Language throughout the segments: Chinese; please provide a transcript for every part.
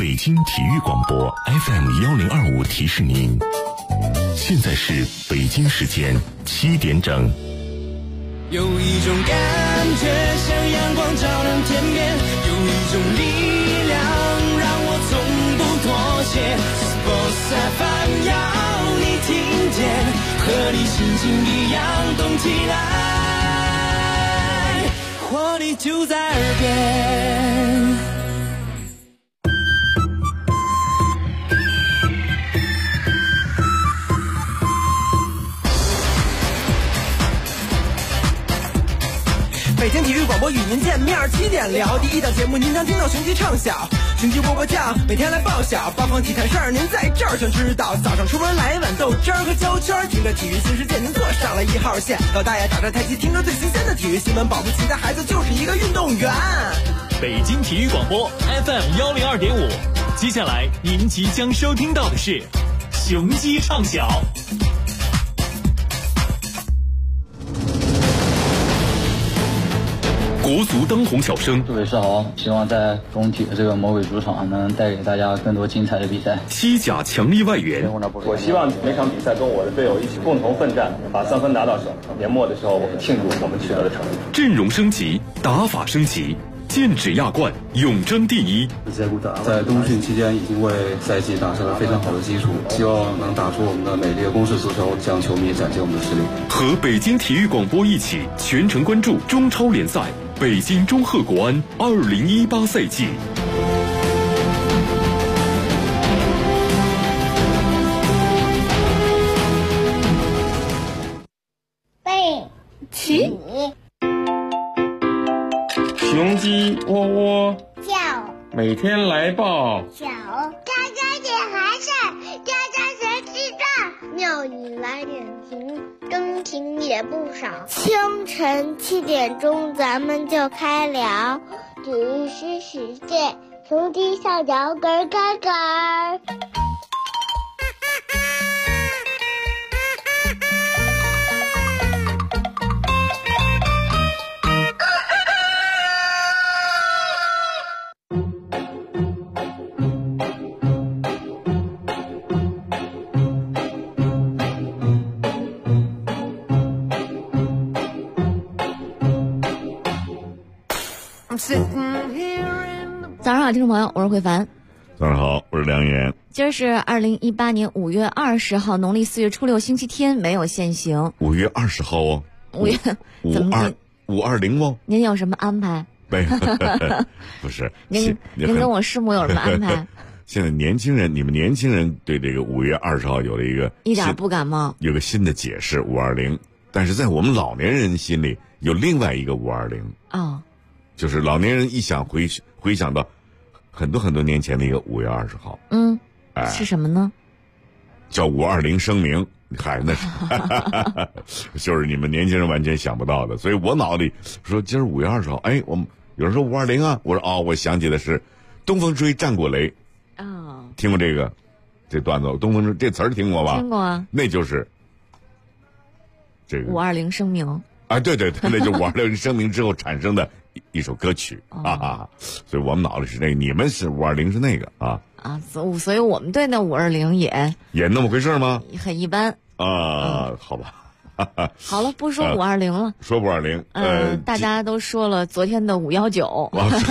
北京体育广播 FM1025提示您，现在是北京时间7点整。 有一种感觉像阳光照亮天边，有一种力量让我从不妥协。Sports FM 要你听见，和你心情一样动起来，活力就在耳边。北京体育广播与您见面，7点聊第一档节目，您将听到雄鸡唱晓，雄鸡喔喔叫，每天来报晓，八方体坛事儿您在这儿全知道。早上出门来一碗豆汁儿和焦圈，听着体育新世界，您坐上了1号线。老大爷打着太极，听着最新鲜的体育新闻，保不齐的孩子就是一个运动员。 北京体育广播 FM102.5，接下来您即将收听到的是雄鸡唱晓。 国足当红小生， 各位是好，希望在中体的这个魔鬼主场能带给大家更多精彩的比赛。 西甲强力外援， 我希望每场比赛跟我的队友一起共同奋战，把3分拿到手。年末的时候，我们庆祝我们取得的成绩。 阵容升级，打法升级，剑指亚冠，永争第一。 在冬训期间已经为赛季打下了非常好的基础，希望能打出我们的美丽的攻势足球，向球迷展现我们的实力。 和北京体育广播一起全程关注中超联赛。北京中赫国安2018赛季。 背起， 雄鸡喔喔叫， 每天来报小，家家点孩子，家家谁知道？庙里来点评，更听也不少。清晨7点钟，咱们就开聊，体育新世界，雄鸡上脚咯咯咯。 早上好，听众朋友，我是慧凡。 早上好，我是梁岩。 今儿是2018年5月20号，农历4月初6，星期天，没有限行。 5月20号哦 ，5月怎么 520哦？ 您有什么安排？ 没有，不是。 您跟我师母有什么安排？ 现在你们年轻人对这个5月20号有了一点不感冒， 有个新的解释520，但是在我们老年人心里有另外一个520 哦，就是老年人一想回想到很多很多年前的一个5月20号， 是什么呢？ 叫520声明，嗨，那是就是你们年轻人完全想不到的，所以我脑里说今儿5月20号，哎，我们有人说520啊，我说哦，我想起的是东风吹战过雷，听过这段子，东风吹这词儿听过吧？ 听过啊， 那就是这个 520声明啊，对，那就520声明之后产生的一首歌曲所以我们脑里是那个，你们是520是那个所以我们对那520也那么回事吗？ 很一般好吧。 好了，不说520了， 说520， 大家都说了昨天的519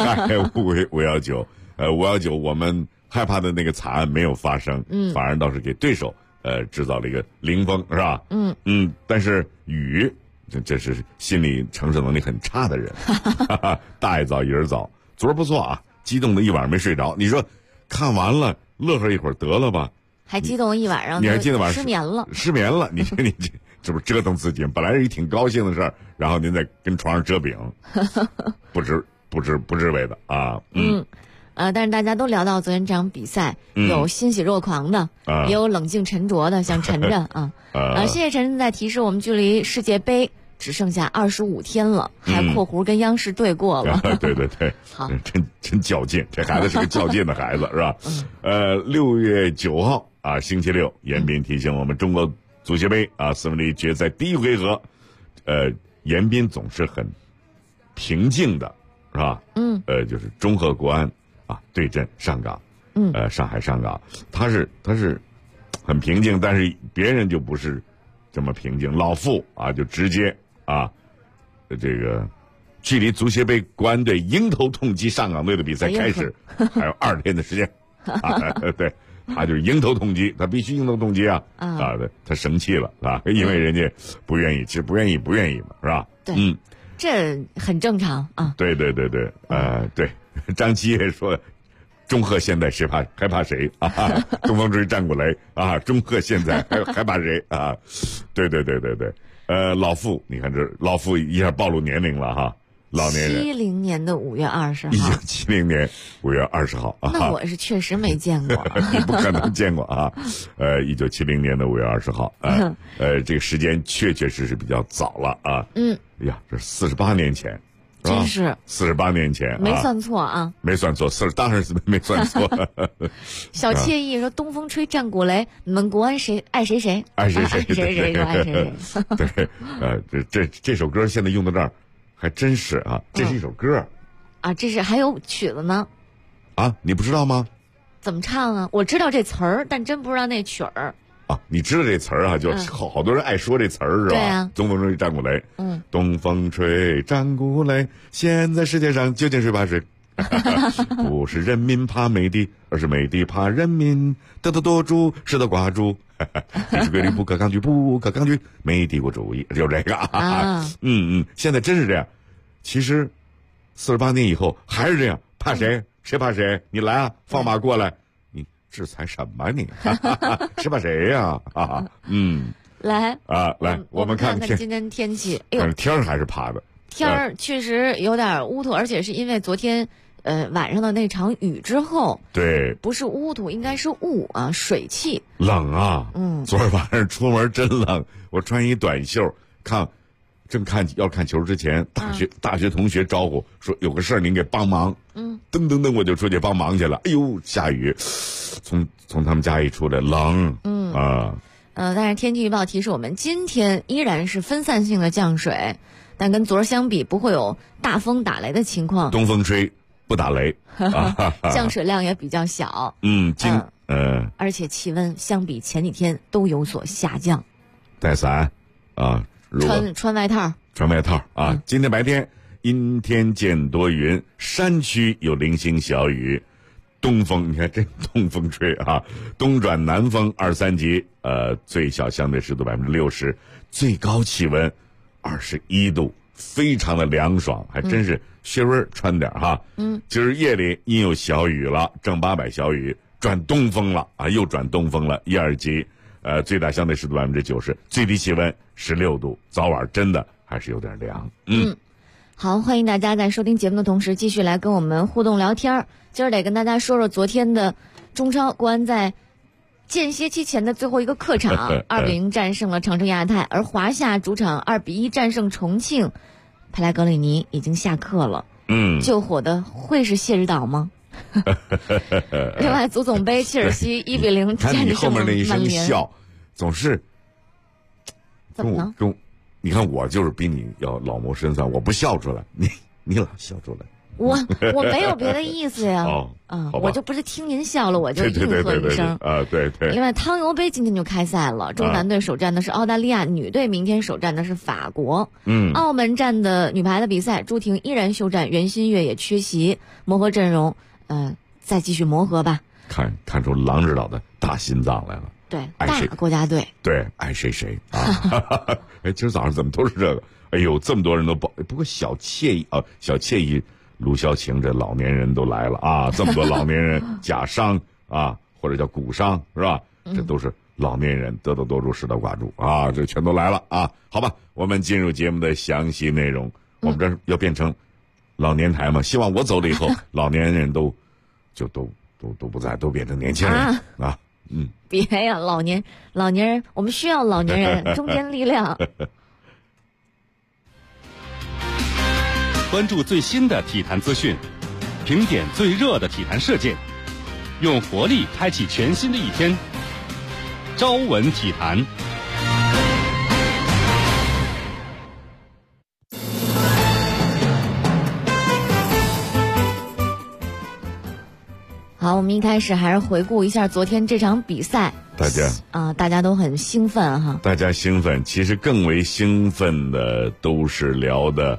，519，我们害怕的那个惨案没有发生，反而倒是给对手制造了一个零封，是吧？但是雨，这是心理承受能力很差的人，大爷早一人早，昨儿不错啊，激动的一晚上没睡着，你说看完了乐呵一会儿得了吧？ 还激动一晚上， 你还激动晚上失眠了， 你这不是折腾自己？本来是一挺高兴的事儿，然后您再跟床上折饼，不知为的啊。 但是大家都聊到昨天这场比赛，有欣喜若狂的，也有冷静沉着的，像陈震谢谢陈震在提示我们距离世界杯只剩下25天了，还括弧跟央视对过了。 对，好，真较劲，这孩子是个较劲的孩子，是吧？6月9号星期六，严彬提醒我们中国足协杯4分之一决赛第一回合，严彬总是很平静的，是吧？就是中赫国安对阵上港， 上海上港，他是很平静，但是别人就不是这么平静。老傅啊，就直接啊，这个距离足协杯国安队迎头痛击上港队的比赛开始还有2天的时间啊，对。他就是迎头痛击，他必须迎头痛击啊！他生气了啊，因为人家不愿意，其实不愿意嘛，是吧？ 对，这很正常啊。 对，对，张七也说，中赫现在谁还怕谁啊？东风吹战鼓擂啊，中赫现在还怕谁啊？对，老傅，你看这老傅一下暴露年龄了哈。老年人 ，70年的5月20号 ，1970年5月20号啊。 那我是确实没见过， 你不可能见过啊。1970年的5月20号，这个时间确实比较早了啊。呀，这48年前， 真是 48年前， 没算错啊， 没算错，当然是没算错。 小惬意说：“东风吹战鼓擂，你们国安谁爱谁谁， 爱谁谁， 谁就爱谁谁。” 对，这首歌现在用到这儿。还真是啊，这是一首歌啊，这是还有曲子呢， 啊，你不知道吗？ 怎么唱啊？我知道这词儿，但真不知道那曲儿啊。你知道这词儿啊？就是好多人爱说这词儿是吧？ 对啊， 东风吹战鼓擂，东风吹战鼓擂，现在世界上究竟谁怕谁？不是人民怕美帝，而是美帝怕人民。得多猪，失得寡猪。历史规律不可抗拒，不可抗拒，美帝国主义就这个啊。现在真是这样。其实48年以后还是这样，怕谁？谁怕谁？你来啊，放马过来！你制裁什么你？谁怕谁呀？ 来， 我们看看今天天气。哎呦， 天还是怕的。 天儿确实有点乌土，而且是因为昨天晚上的那场雨之后， 对， 不是乌土，应该是雾啊，水汽冷啊。昨儿晚上出门真冷，我穿一短袖，正要看球之前，大学同学招呼说有个事儿您给帮忙。噔我就出去帮忙去了。哎呦，下雨，从他们家一出来冷。 但是天气预报提示我们今天依然是分散性的降水，但跟昨儿相比不会有大风打雷的情况。 东风吹不打雷， 降水量也比较小。而且气温相比前几天都有所下降。 带伞啊， 穿外套。 穿外套啊！今天白天阴天见多云，山区有零星小雨。东风，你看这东风吹啊，东转南风2、3级，最小相对湿度60%，最高气温21度，非常的凉爽，还真是稍微穿点哈。今儿夜里阴有小雨了，正八百小雨，转东风了啊，又转东风了，1、2级，最大相对湿度90%，最低气温16度，早晚真的还是有点凉。 好，欢迎大家在收听节目的同时继续来跟我们互动聊天。今儿得跟大家说说昨天的中超国安在间歇期前的最后一个客场2-0战胜了长城亚泰，而华夏主场2-1战胜重庆。佩莱格里尼已经下课了，救火的会是谢指导吗？另外，足总杯切尔西1-0战胜曼联。 看你后面那一声笑，总是怎么了？ 你看我就是比你要老谋深算，我不笑出来，你老笑出来。 我没有别的意思呀。我就不是听您笑了，我就应和一声啊。对。 另外，汤尤杯今天就开赛了，中男队首战的是澳大利亚，女队明天首战的是法国。澳门站的女排的比赛，朱婷依然休战，袁心玥也缺席，磨合阵容，再继续磨合吧。 看出郎指导的大心脏来了。 对，大国家队。 对，爱谁啊！今儿早上怎么都是这个？哎呦，这么多人都不过小惬意啊，小惬意。卢潇晴这老年人都来了啊！这么多老年人假伤啊，或者叫骨伤是吧？这都是老年人，得多助，失得寡助啊！这全都来了啊！好吧，我们进入节目的详细内容。我们这要变成老年台嘛？希望我走了以后，老年人都不在，都变成年轻人啊！ 别呀，老年人，我们需要老年人，中坚力量。 关注最新的体坛资讯，评点最热的体坛事件，用活力开启全新的一天。朝闻体坛。 好， 好，我们一开始还是回顾一下昨天这场比赛。大家都很兴奋哈。 大家兴奋，其实更为兴奋的都是聊的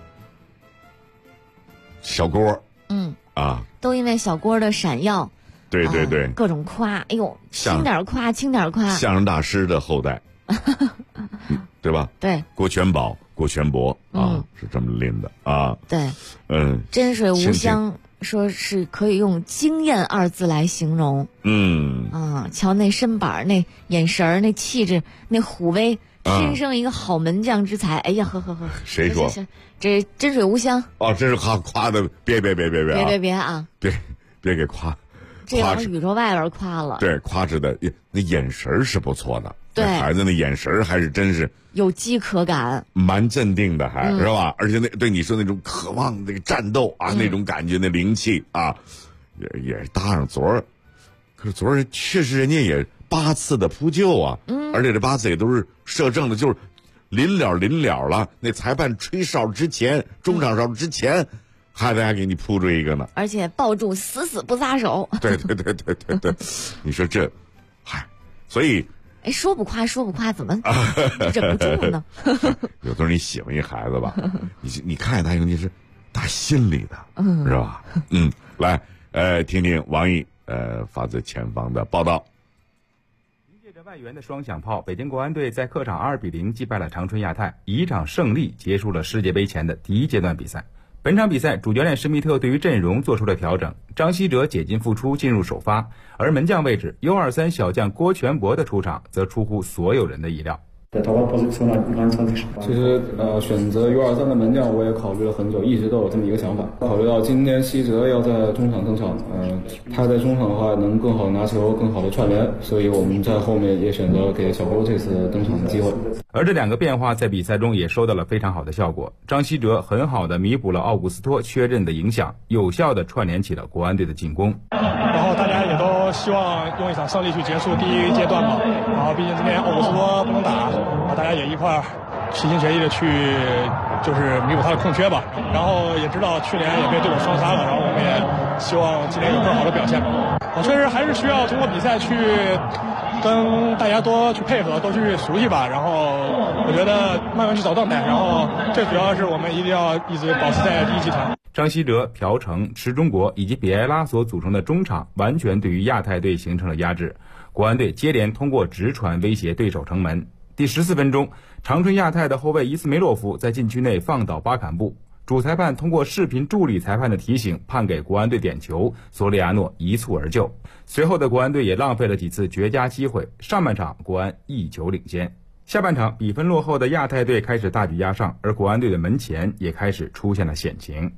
小郭。 都因为小郭的闪耀。 对对对， 各种夸，哎呦，轻点夸，轻点夸。 相声大师的后代，对吧？ 对， 郭全宝、郭全博是这么拎的啊。 对，真水无香，说是可以用惊艳2字来形容。瞧那身板，那眼神，那气质，那虎威，天生一个好门将之才。哎呀，呵， 谁说？ 这真水无香。 这是夸的，别啊！别给夸。 这往宇宙外边夸了。 对，夸着的那眼神是不错的。 对， 孩子那眼神还是真是有饥渴感， 蛮镇定的，是吧？而且对你说那种渴望那个战斗啊，那种感觉，那灵气啊，也搭上可是昨儿确实人家也8次的扑救啊，而且这8次也都是射正的，就是临了了。那裁判吹哨之前，中场哨之前。还得给你扑住一个呢， 而且抱住死不撒手。 对，你说这，所以， 说不夸怎么忍不住呢？ 有的时候你喜欢一孩子吧，你看他你是打心里的，是吧？来，听听王毅发自前方的报道。 凭借着外援的双响炮，北京国安队在客场2-0击败了长春亚泰，以一场胜利结束了世界杯前的第一阶段比赛。本场比赛，主教练施密特对于阵容做出了调整，张稀哲解禁复出进入首发，而门将位置 U23 小将郭全博的出场则出乎所有人的意料。 其实选择 U23 的门将我也考虑了很久，一直都有这么一个想法。考虑到今天稀哲要在中场登场，他在中场的话能更好拿球，更好的串联，所以我们在后面也选择了给小郭这次登场的机会。 而这2个变化在比赛中也收到了非常好的效果，张稀哲很好的弥补了奥古斯托缺阵的影响，有效的串联起了国安队的进攻。 然后大家也都希望用一场胜利去结束第一阶段嘛，然后毕竟今天奥古斯托不能打，大家也一块齐心协力的去就是弥补他的空缺吧。然后也知道去年也被对手双杀了，然后我们也希望今年有更好的表现。我确实还是需要通过比赛去跟大家多去配合，多去熟悉吧。然后我觉得慢慢去找状态，然后最主要是我们一定要一直保持在第一集团。 张稀哲、朴成、池中国以及比埃拉所组成的中场完全对于亚太队形成了压制，国安队接连通过直传威胁对手城门。第14分钟，长春亚泰的后卫伊斯梅洛夫在禁区内放倒巴坎布，主裁判通过视频助理裁判的提醒判给国安队点球，索里亚诺一蹴而就。随后的国安队也浪费了几次绝佳机会，上半场国安1球领先。下半场比分落后的亚太队开始大举压上，而国安队的门前也开始出现了险情。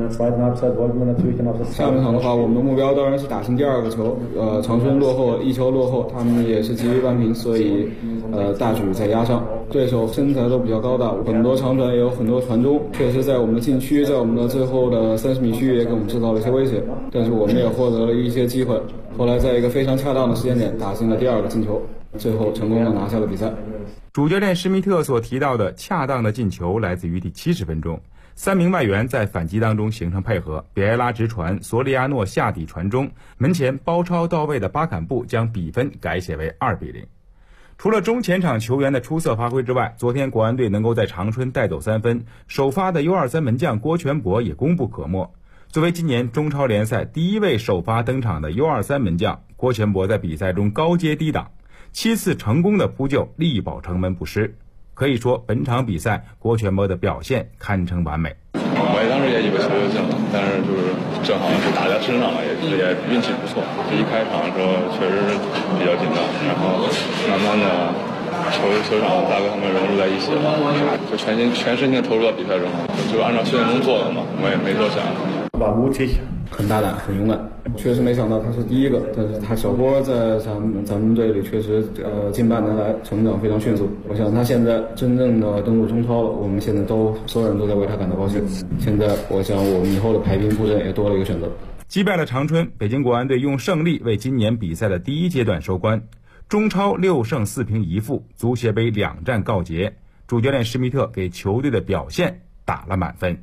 下半场的话，我们的目标当然是打进第2个球。长春落后1球落后，他们也是急于扳平，所以大举在压上。对手身材都比较高大，很多长传也有很多传中，确实在我们的禁区，在我们的最后的30米区也给我们制造了一些威胁，但是我们也获得了一些机会。后来在一个非常恰当的时间点打进了第2个进球，最后成功的拿下了比赛。 主教练施密特所提到的恰当的进球来自于第70分钟，3名外援在反击当中形成配合，比埃拉直传，索里亚诺下底传中，门前包抄到位的巴坎布将比分改写为2-0。除了中前场球员的出色发挥之外，昨天国安队能够在长春带走3分，首发的 U23 门将郭全博也功不可没。作为今年中超联赛第1位首发登场的 U23 门将，郭全博在比赛中高接低挡，7次成功的扑救，力保城门不失。可以说本场比赛郭全博的表现堪称完美。 我当时也以为球就进了，但是就是正好是打在身上了，也运气不错。这一开场的时候确实比较紧张，然后慢慢的球场大概他们融入在一起了，就全身心投入到比赛中，就是按照训练中做的嘛，我也没多想。 很大胆，很勇敢，确实没想到他是第1个，但是他小郭在咱们队里确实近半年来成长非常迅速。我想他现在真正的登陆中超了，我们现在所有人都在为他感到高兴。现在我想我们以后的排兵布阵也多了一个选择。 击败了长春，北京国安队用胜利为今年比赛的第1阶段收官，中超6胜4平1负，足协杯2战告捷。主教练施密特给球队的表现打了满分。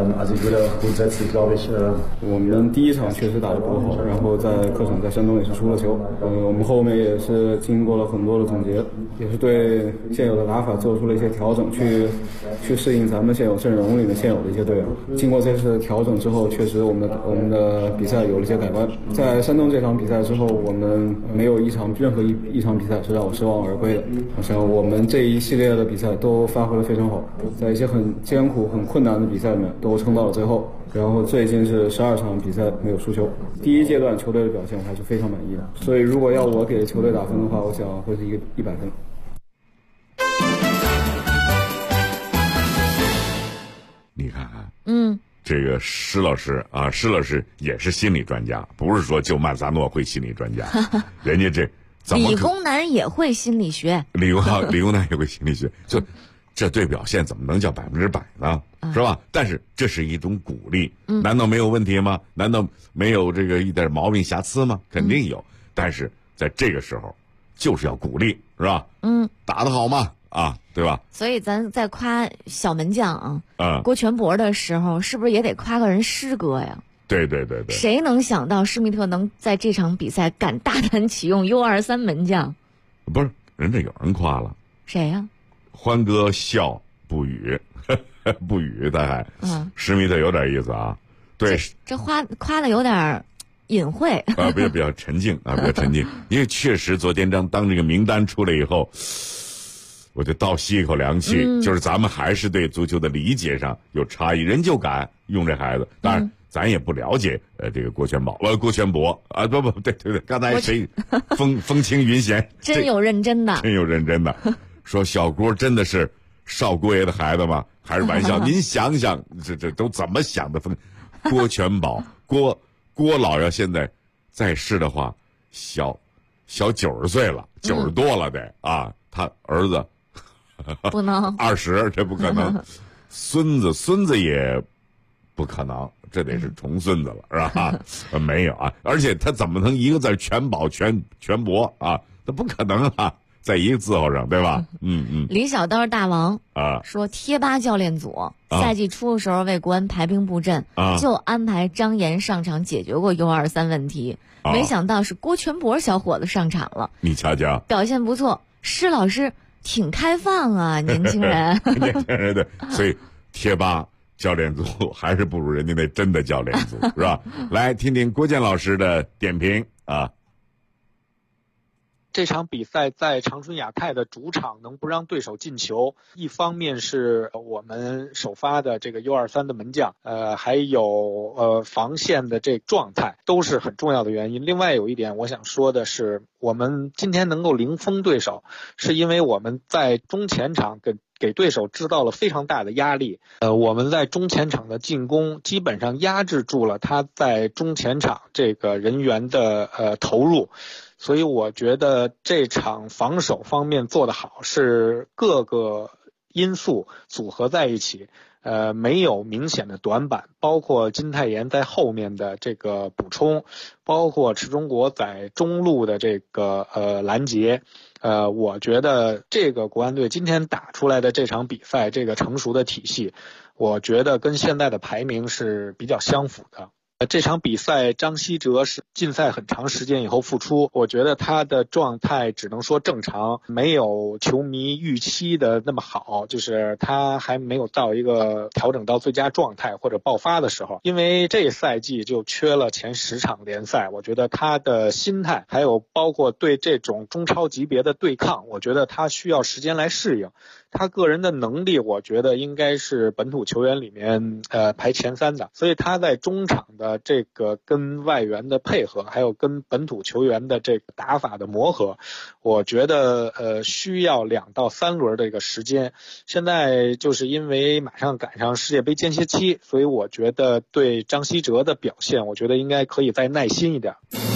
我们第一场确实打得不好，然后在客场在山东也是输了球。我们后面也是经过了很多的总结，也是对现有的打法做出了一些调整，去适应咱们现有阵容里面现有的一些队友。经过这次调整之后，确实我们的比赛有了一些改观。在山东这场比赛之后，我们没有任何一场比赛是让我失望而归的。我想我们这一系列的比赛都发挥得非常好，在一些很艰苦很困难的比赛里面都撑到了最后，然后最近是12场比赛没有输球。第一阶段球队的表现我还是非常满意的，所以如果要我给球队打分的话，我想会是一个100分。 你看看，这个施老师也是心理专家，不是说就曼萨诺会心理专家，人家这怎么理工男也会心理学， 理工男也会心理学，就这对表现怎么能叫100%呢？是吧？但是这是一种鼓励，难道没有问题吗？难道没有这个一点毛病瑕疵吗？肯定有，但是在这个时候就是要鼓励，是吧？打得好嘛，对吧？ 所以咱在夸小门将郭全博的时候，是不是也得夸个人师哥呀？ 对。 谁能想到施密特能在这场比赛敢大胆启用 U23 门将？ 不是，人家有人夸了。 谁呀？ 欢哥笑不语，不语，他还施密特有点意思啊。对， 这夸的有点隐晦比较沉静比较沉静。因为确实昨天当这个名单出来以后，我就倒吸一口凉气，就是咱们还是对足球的理解上有差异，人就敢用这孩子。当然咱也不了解这个郭全博对，刚才谁风轻云闲， 真有认真的说小郭真的是少郭爷的孩子吗？还是玩笑？您想想，这都怎么想的？郭全宝，郭老要现在在世的话，小90岁了，90多了得他儿子不能 20，这不可能。孙子也不可能，这得是重孙子了，是吧？没有而且他怎么能一个字全宝全博他不可能在一个字号上，对吧？ 李小刀大王说，贴吧教练组赛季初的时候为国安排兵布阵，就安排张岩上场解决过 U23 问题，没想到是郭全博小伙子上场了。 你瞧瞧， 表现不错，施老师挺开放啊，年轻人。 对，所以贴吧教练组还是不如人家那真的教练组，是吧？来听听郭健老师的点评这场比赛在长春亚泰的主场能不让对手进球，一方面是我们首发的这个 U23 的门将，还有防线的这状态都是很重要的原因。另外有一点我想说的是，我们今天能够零封对手，是因为我们在中前场给对手制造了非常大的压力。我们在中前场的进攻基本上压制住了他在中前场这个人员的投入。所以我觉得这场防守方面做得好，是各个因素组合在一起，没有明显的短板，包括金泰妍在后面的这个补充，包括池忠国在中路的这个拦截，我觉得这个国安队今天打出来的这场比赛，这个成熟的体系，我觉得跟现在的排名是比较相符的。这场比赛张稀哲是禁赛很长时间以后复出，我觉得他的状态只能说正常，没有球迷预期的那么好，就是他还没有到一个调整到最佳状态或者爆发的时候。因为这赛季就缺了前10场联赛，我觉得他的心态还有包括对这种中超级别的对抗，我觉得他需要时间来适应。他个人的能力我觉得应该是本土球员里面排前3的，所以他在中场的这个跟外援的配合，还有跟本土球员的这个打法的磨合，我觉得需要2到3轮的一个时间。现在就是因为马上赶上世界杯间歇期，所以我觉得对张稀哲的表现，我觉得应该可以再耐心一点。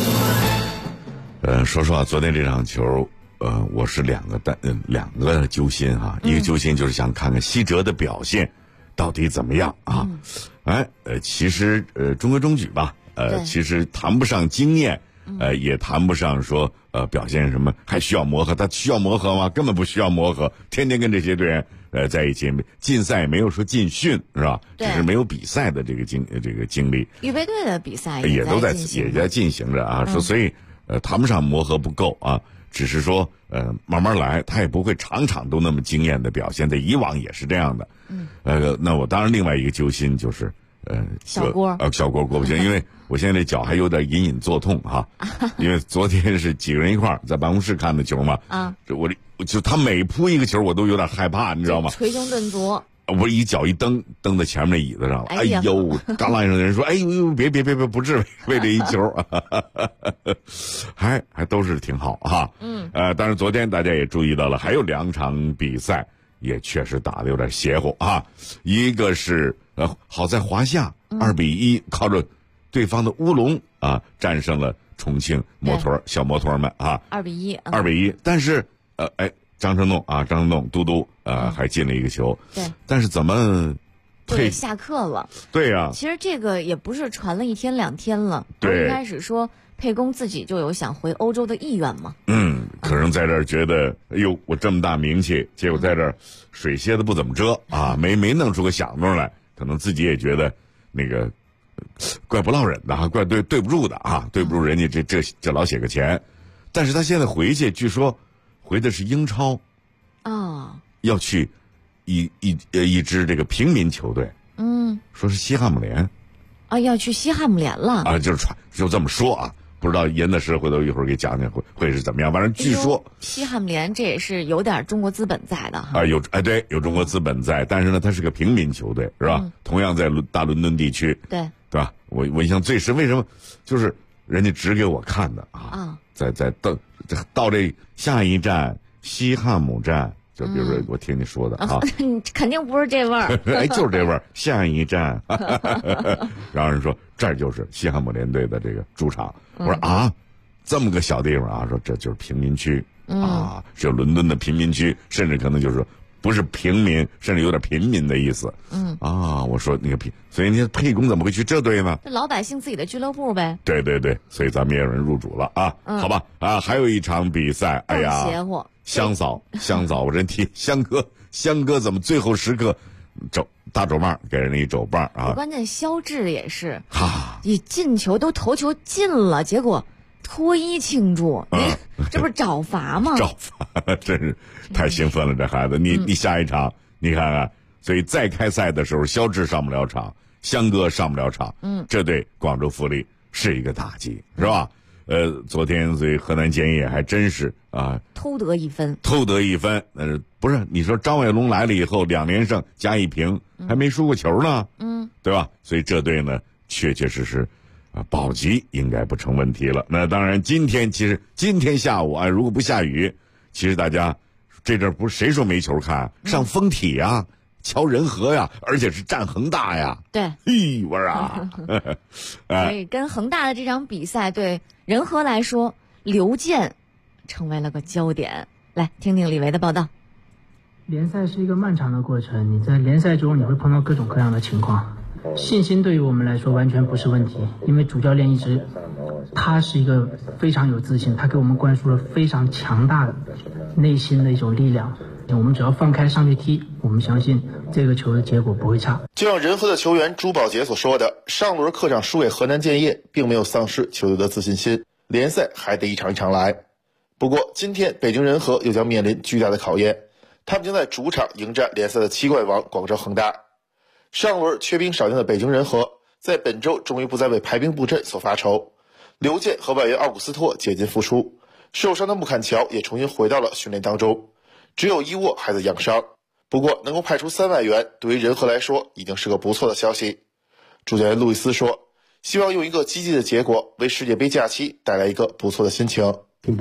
说实话，昨天这场球我是两个揪心一个揪心就是想看看稀哲的表现到底怎么样其实中规中矩吧，其实谈不上经验， 也谈不上说表现什么还需要磨合，他需要磨合吗？根本不需要磨合，天天跟这些队员在一起，禁赛没有说禁训是吧？只是没有比赛的这个经历。 预备队的比赛也在进行着啊，说所以谈不上磨合不够啊，只是说慢慢来，他也不会场场都那么惊艳的表现，在以往也是这样的。那我当然另外一个揪心就是小郭不行，因为我现在这脚还有点隐隐作痛哈，因为昨天是几个人一块在办公室看的球嘛，我就他每扑一个球我都有点害怕，你知道吗？ 捶胸顿足。 我一脚一蹬在前面的椅子上了，哎呦！刚来上的人说：“哎呦，别，不至为这一球，还都是挺好哈。”但是昨天大家也注意到了，还有2场比赛也确实打得有点邪乎啊。一个是好在华夏2-1靠着对方的乌龙啊战胜了重庆小摩托们啊，2-1，但是张成栋嘟嘟还进了一个球， 对， 但是怎么下课了？ 对呀， 其实这个也不是传了1天2天了， 对， 一开始说沛公自己就有想回欧洲的意愿嘛。 可能在这儿觉得，哎呦，我这么大名气，结果在这儿水歇的不怎么着啊，没弄出个响动来，可能自己也觉得那个怪不落忍的，怪对不住的啊，对不住人家这老写个钱，但是他现在回去，据说回的是英超，要去一支这个平民球队，说是西汉姆联， 要去西汉姆联了啊，就这么说啊，不知道严的是回头一会儿给讲讲会是怎么样，反正据说西汉姆联这也是有点中国资本在的哈， 对，有中国资本在，但是呢，它是个平民球队是吧？同样在大伦敦地区，对吧？我印象最深，为什么？就是人家指给我看的啊，在到这下一站西汉姆站，就比如说我听你说的啊， 肯定不是这味儿， 就是这味儿。下一站，然后人说这儿就是西汉姆联队的这个主场。我说啊，这么个小地方啊，说这就是贫民区啊，是有伦敦的贫民区，甚至可能就是不是平民，甚至有点平民的意思。我说那个所以你沛公怎么会去这队呢？ 这老百姓自己的俱乐部呗。 对，所以咱们也有人入主了啊。好吧还有一场比赛，哎呀， 邪乎。 香嫂，我真替香哥怎么最后时刻大肘棒给人家一肘棒啊！ 关键肖智也是，你进球都头球进了，结果脱衣庆祝，这不是找罚吗？ 找罚，真是太兴奋了，这孩子！你下一场你看看，所以再开赛的时候，肖智上不了场，香哥上不了场，这对广州富力是一个打击，是吧？昨天所以河南建业还真是啊， 偷得一分， 不是你说张伟龙来了以后2连胜加1平，还没输过球呢，对吧？所以这队呢，确实保级应该不成问题了。那当然，今天下午如果不下雨，其实大家这阵不是谁说没球看，上丰体啊，瞧仁和呀，而且是战恒大呀， 对， 我啊， 所以跟恒大的这场比赛对仁和来说，刘健成为了个焦点。来听听李维的报道。 联赛是一个漫长的过程，你在联赛中你会碰到各种各样的情况。信心对于我们来说完全不是问题，因为主教练他是一个非常有自信，他给我们灌输了非常强大的内心的一种力量。我们只要放开上去踢，我们相信这个球的结果不会差。 就像仁和的球员朱宝杰所说的，上轮客场输给河南建业并没有丧失球队的自信心，联赛还得一场一场来。不过今天北京人和又将面临巨大的考验，他们将在主场迎战联赛的7冠王广州恒大。上轮缺兵少将的北京人和在本周终于不再为排兵布阵所发愁，刘健和外援奥古斯托接近复出，受伤的穆坎乔也重新回到了训练当中，只有伊沃还在养伤。不过能够派出3外援，对于仁和来说已经是个不错的消息。主教练路易斯说，希望用一个积极的结果为世界杯假期带来一个不错的心情。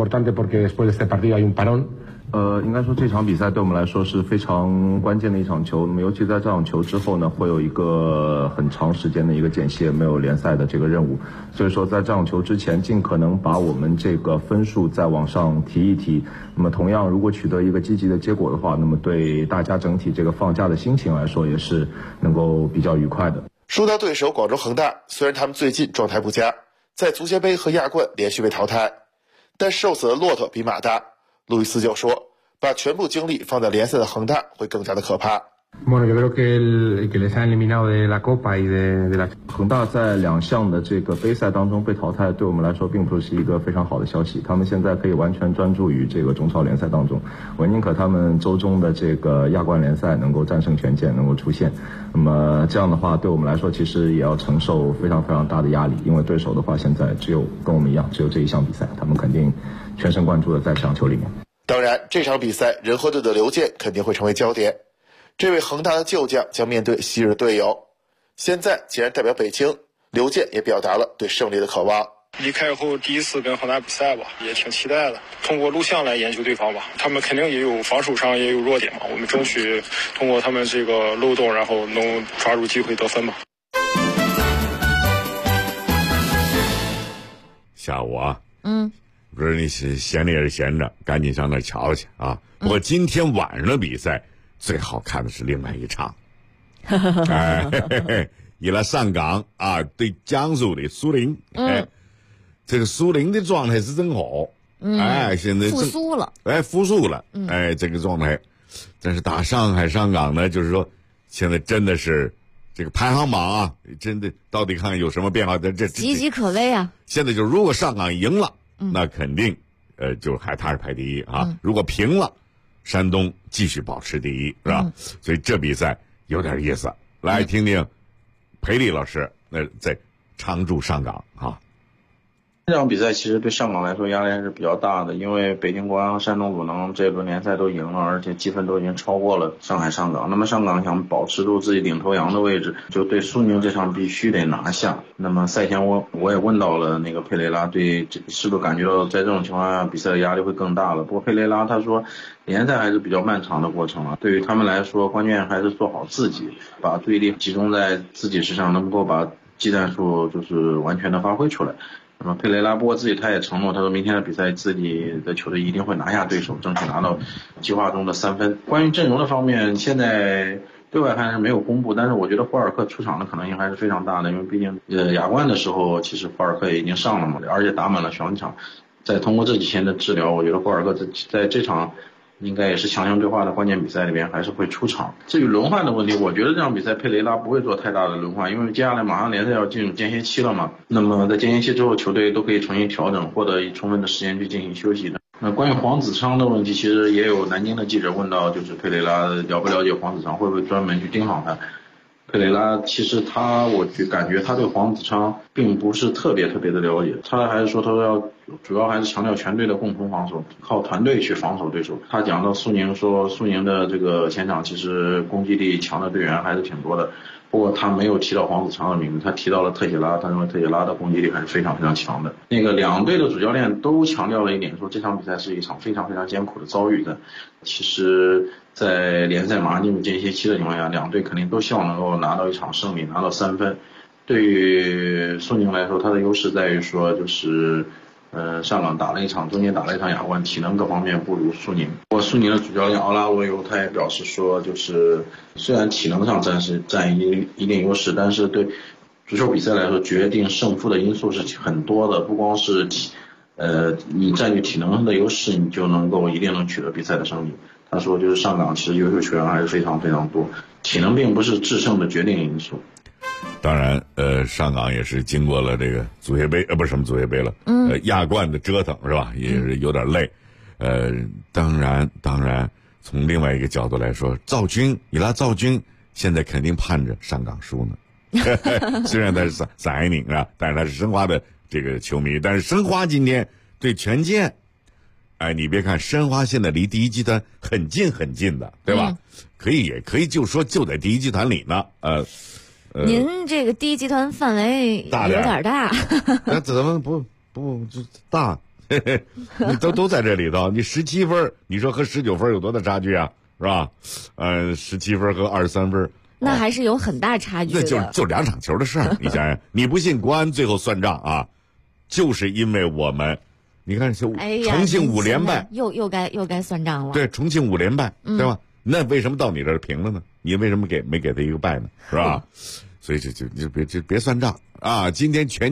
应该说这场比赛对我们来说是非常关键的一场球。那么尤其在这场球之后呢，会有一个很长时间的一个间歇，没有联赛的这个任务。所以说在这场球之前，尽可能把我们这个分数再往上提一提。那么同样，如果取得一个积极的结果的话，那么对大家整体这个放假的心情来说，也是能够比较愉快的。 说到对手广州恒大，虽然他们最近状态不佳， 在足协杯和亚冠连续被淘汰。但瘦死的骆驼比马大，路易斯就说，把全部精力放在联赛的恒大会更加的可怕。 Bueno, yo creo que les han eliminado de la Copa y de la 恒大在2项的这个杯赛当中被淘汰，对我们来说并不是一个非常好的消息。他们现在可以完全专注于这个中超联赛当中，我宁可他们周中的这个亚冠联赛能够战胜权健，能够出现。那么这样的话，对我们来说其实也要承受非常非常大的压力，因为对手的话现在只有跟我们一样，只有这一项比赛，他们肯定全神贯注的在这场球里面。 当然，这场比赛人和队的刘健肯定会成为焦点。这位恒大的旧将将面对昔日队友，现在既然代表北京，刘健也表达了对胜利的渴望。 离开后第一次跟恒大比赛吧，也挺期待的。通过录像来研究对方吧，他们肯定也有防守上也有弱点嘛，我们争取通过他们这个漏洞，然后能抓住机会得分吧。 下午啊，不是你闲着也是闲着，赶紧上那瞧去啊。不过今天晚上的比赛最好看的是另外一场，伊拉上港啊对江苏的苏宁，这个苏宁的状态是真好，现在复苏了， 复苏了，这个状态，但是打上海上港呢，就是说现在真的是这个排行榜啊，真的到底看有什么变化？这岌岌可危啊！ 现在就如果上港赢了，那肯定就他是排第一啊，如果平了。山东继续保持第一，是吧？所以这比赛有点意思。来听听裴丽老师在常驻上港啊。 这场比赛其实对上港来说压力还是比较大的，因为北京国安和山东鲁能这轮联赛都赢了，而且积分都已经超过了上海上港。那么上港想保持住自己领头羊的位置，就对苏宁这场必须得拿下。那么赛前我也问到了那个佩雷拉，对是不是感觉到在这种情况下比赛的压力会更大了？不过佩雷拉他说联赛还是比较漫长的过程啊，对于他们来说关键还是做好自己，把注意力集中在自己身上，能够把技战术就是完全的发挥出来。那么佩雷拉不过自己他也承诺，他说明天的比赛自己的球队一定会拿下对手，争取拿到计划中的3分。关于阵容的方面，现在对外还是没有公布，但是我觉得霍尔克出场的可能性还是非常大的，因为毕竟亚冠的时候其实霍尔克也已经上了嘛，而且打满了全场。再通过这几天的治疗，我觉得霍尔克在这场应该也是强强对话的关键比赛里边还是会出场。至于轮换的问题，我觉得这场比赛佩雷拉不会做太大的轮换，因为接下来马上联赛要进入间歇期了嘛。那么在间歇期之后，球队都可以重新调整，获得充分的时间去进行休息的。那关于黄子昌的问题，其实也有南京的记者问到，就是佩雷拉了不了解黄子昌，会不会专门去盯防他？佩雷拉其实我感觉他对黄子昌并不是特别的了解，他还是说主要还是强调全队的共同防守，靠团队去防守对手。他讲到苏宁，说苏宁的这个前场其实攻击力强的队员还是挺多的，不过他没有提到黄子昌的名字，他提到了特谢拉，他认为特谢拉的攻击力还是非常非常强的。那个两队的主教练都强调了一点，说这场比赛是一场非常非常艰苦的遭遇的。其实在联赛马上进入间歇期的情况下，两队肯定都希望能够拿到一场胜利，拿到3分。对于苏宁来说，他的优势在于说就是上港中间打了一场亚冠，体能各方面不如苏宁。不过苏宁的主教练奥拉维尤他也表示说，就是虽然体能上占一定优势，但是对足球比赛来说，决定胜负的因素是很多的，不光是你占据体能上的优势，你就一定能取得比赛的胜利。他说就是上港其实优秀球员还是非常非常多，体能并不是制胜的决定因素。 当然上港也是经过了这个足协杯不是什么足协杯了，亚冠的折腾是吧，也是有点累。当然从另外一个角度来说，伊拉赵军现在肯定盼着上港输呢。虽然他是散海宁啊，但是他是申花的这个球迷，但是申花今天对权健，你别看申花现在离第一集团很近的，对吧？也可以就说就在第一集团里呢。 您这个第一集团范围有点大。 那怎么不就大？你都在这里头，你17分，你说和19分有多大差距啊？是吧？17分和23分。 那还是有很大差距的。 那就2场球的事儿，你想想，你不信国安最后算账啊，就是因为我们，你看重庆5连败， 又该算账了。 对，重庆5连败，对吧？那为什么到你这儿平了呢？你为什么没给他一个败呢？是吧？所以就别算账啊！今天权健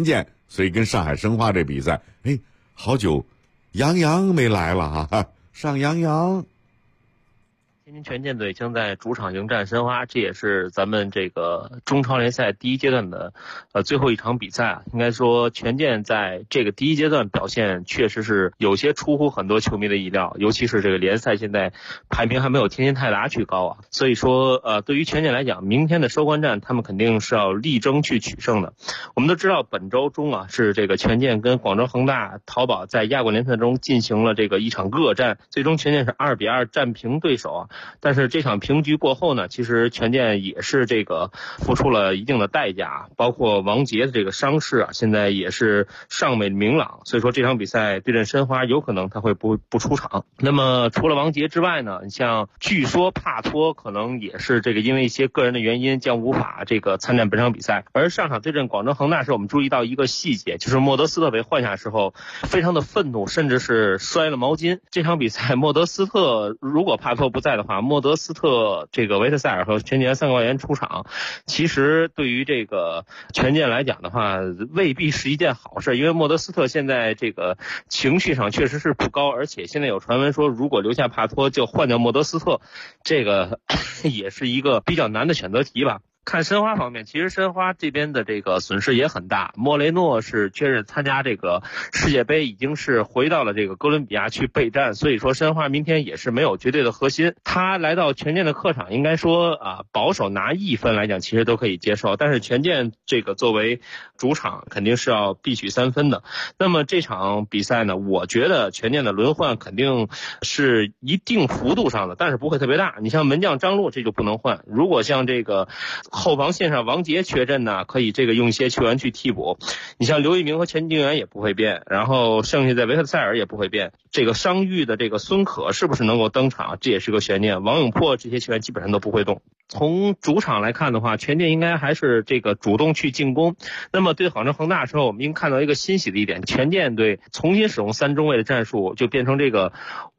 所以跟上海申花这比赛，好久杨洋没来了哈，上杨洋。 天津权健队将在主场迎战申花，这也是咱们这个中超联赛第一阶段的最后一场比赛啊。应该说权健在这个第一阶段表现确实是有些出乎很多球迷的意料，尤其是这个联赛现在排名还没有天津泰达去高啊。所以说对于权健来讲，明天的收官战他们肯定是要力争去取胜的。我们都知道本周中啊是这个权健跟广州恒大淘宝在亚冠联赛中进行了这个一场恶战，最终权健是2-2战平对手啊。但是这场平局过后呢，其实权健也是这个付出了一定的代价，包括王杰的这个伤势啊，现在也是尚未明朗，所以说这场比赛对阵申花有可能他会不出场。那么除了王杰之外呢，你像据说帕托可能也是这个因为一些个人的原因将无法这个参战本场比赛。而上场对阵广州恒大时，我们注意到一个细节，就是莫德斯特被换下时候非常的愤怒，甚至是摔了毛巾。这场比赛莫德斯特如果帕托不在的话，莫德斯特这个维特塞尔和权健3个外援出场，其实对于这个权健来讲的话未必是一件好事，因为莫德斯特现在这个情绪上确实是不高，而且现在有传闻说如果留下帕托就换掉莫德斯特，这个也是一个比较难的选择题吧。看申花方面，其实申花这边的这个损失也很大。莫雷诺是确认参加这个世界杯，已经是回到了这个哥伦比亚去备战，所以说申花明天也是没有绝对的核心。他来到权健的客场，应该说保守拿1分来讲，其实都可以接受。但是权健这个作为主场，肯定是要必取3分的。那么这场比赛呢，我觉得权健的轮换肯定是一定幅度上的，但是不会特别大。你像门将张路这就不能换，如果像这个后防线上王杰缺阵呢，可以这个用一些球员去替补。你像刘一鸣和钱金元也不会变，然后剩下的维特塞尔也不会变。这个伤愈的这个孙可是不是能够登场，这也是个悬念。王永珀这些球员基本上都不会动。从主场来看的话，权健应该还是这个主动去进攻。那么对广州恒大的时候，我们应该看到一个欣喜的一点，权健队重新使用3中卫的战术，就变成这个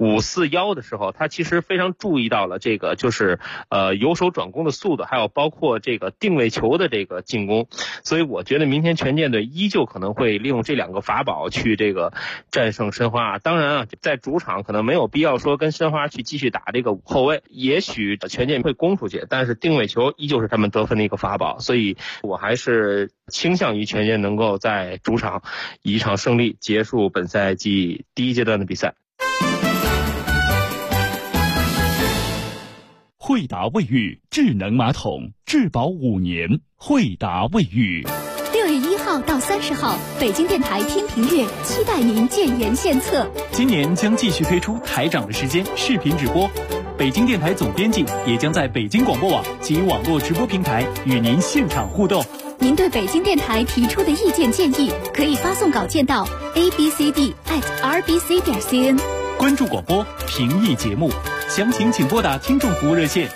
5-4-1的时候，他其实非常注意到了这个就是由守转攻的速度，还有包括这个定位球的这个进攻。所以我觉得明天权健队依旧可能会利用这2个法宝去这个战胜申花。当然啊，在主场可能没有必要说跟申花去继续打这个5后卫，也许权健会攻出去，但是定位球依旧是他们得分的一个法宝。所以我还是倾向于权健能够在主场以一场胜利结束本赛季第1阶段的比赛。 惠达卫浴智能马桶，质保5年。惠达卫浴。 6月1号到30号，北京电台天平月期待您建言献策。 今年将继续推出台长的时间视频直播，北京电台总编辑也将在北京广播网及网络直播平台与您现场互动。 您对北京电台提出的意见建议，可以发送稿件到 abcd@rbc.cn。 关注广播，评议节目，详情请拨打听众服务热线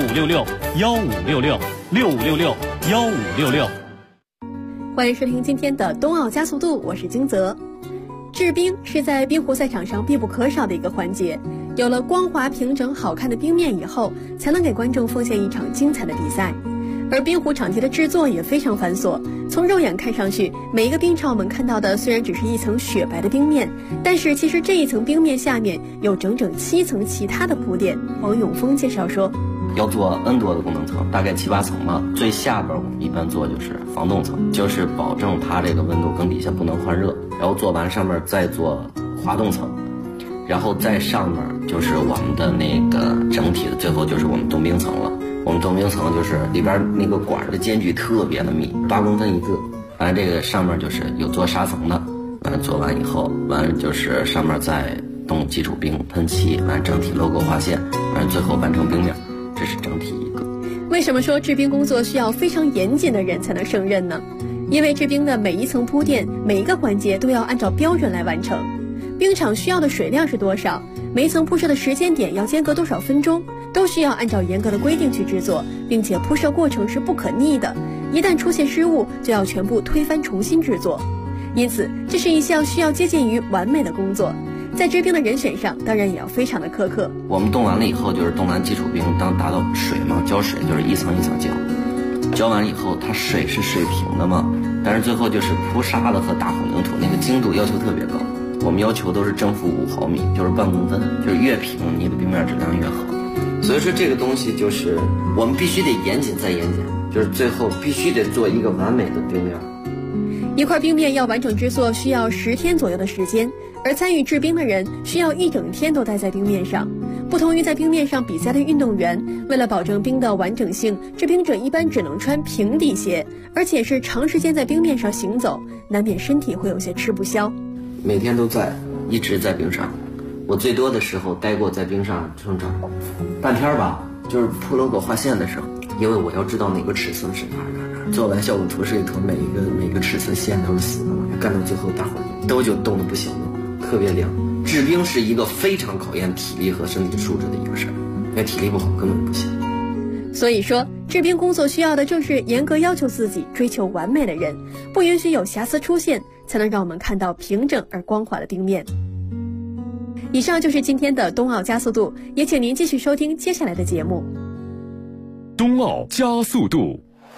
6566-1566-6566-1566。 欢迎收听今天的冬奥加速度，我是金泽。制冰是在冰壶赛场上必不可少的一个环节，有了光滑平整好看的冰面以后，才能给观众奉献一场精彩的比赛。而冰壶场地的制作也非常繁琐，从肉眼看上去，每一个冰场我们看到的虽然只是一层雪白的冰面，但是其实这一层冰面下面有整整7层其他的铺垫。王永峰介绍说， 要做 N 多的功能层，大概7、8层嘛。最下边我们一般做就是防冻层，就是保证它这个温度跟底下不能换热，然后做完上面再做滑动层，然后在上面就是我们的那个整体的最后就是我们冻冰层了。我们冻冰层就是里边那个管的间距特别的密，8公分一个。完了这个上面就是有做砂层的，完了做完以后，完了就是上面再冻基础冰喷漆，完了整体 logo 划线，完了最后完成冰面，这是整体一个。 为什么说制冰工作需要非常严谨的人才能胜任呢？因为制冰的每一层铺垫，每一个环节都要按照标准来完成。冰场需要的水量是多少，每一层铺设的时间点要间隔多少分钟，都需要按照严格的规定去制作，并且铺设过程是不可逆的，一旦出现失误就要全部推翻重新制作。因此这是一项需要接近于完美的工作，在制冰的人选上当然也要非常的苛刻。 我们冻完了以后就是冻完基础冰，当达到水嘛，浇水就是一层一层浇，浇完以后它水是水平的嘛， 但是最后就是铺沙子和打混凝土，那个精度要求特别高。我们要求都是正负5毫米，就是半公分，就是越平你的冰面质量越好。所以说这个东西就是我们必须得严谨再严谨，就是最后必须得做一个完美的冰面。 一块冰面要完整制作需要10天左右的时间，而参与制冰的人需要1整天都待在冰面上。不同于在冰面上比赛的运动员，为了保证冰的完整性，制冰者一般只能穿平底鞋，而且是长时间在冰面上行走，难免身体会有些吃不消。 每天都在，一直在冰上。我最多的时候待过在冰上整整半天吧，就是铺 logo 画线的时候，因为我要知道哪个尺寸是哪儿。做完效果图示里头，每个尺寸线都是死的嘛，干到最后大伙都就冻得不行了，特别凉。制冰是一个非常考验体力和身体素质的一个事儿，因为体力不好根本不行。 所以说，制冰工作需要的正是严格要求自己、追求完美的人，不允许有瑕疵出现，才能让我们看到平整而光滑的冰面。以上就是今天的冬奥加速度，也请您继续收听接下来的节目。 冬奥加速度，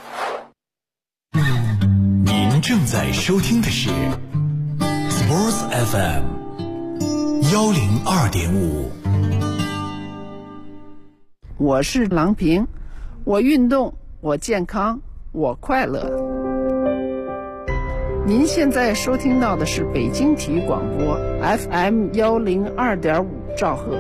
您正在收听的是 Sports FM 102.5。 我是郎平，我运动，我健康，我快乐。您现在收听到的是北京体育广播 FM 102.5兆赫。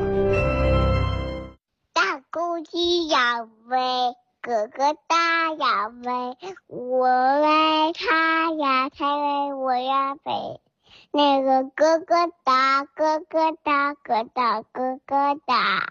大公鸡要飞，哥哥大要飞，我为他呀，他为我呀飞。那个哥哥大，哥哥大，哥大，哥哥大。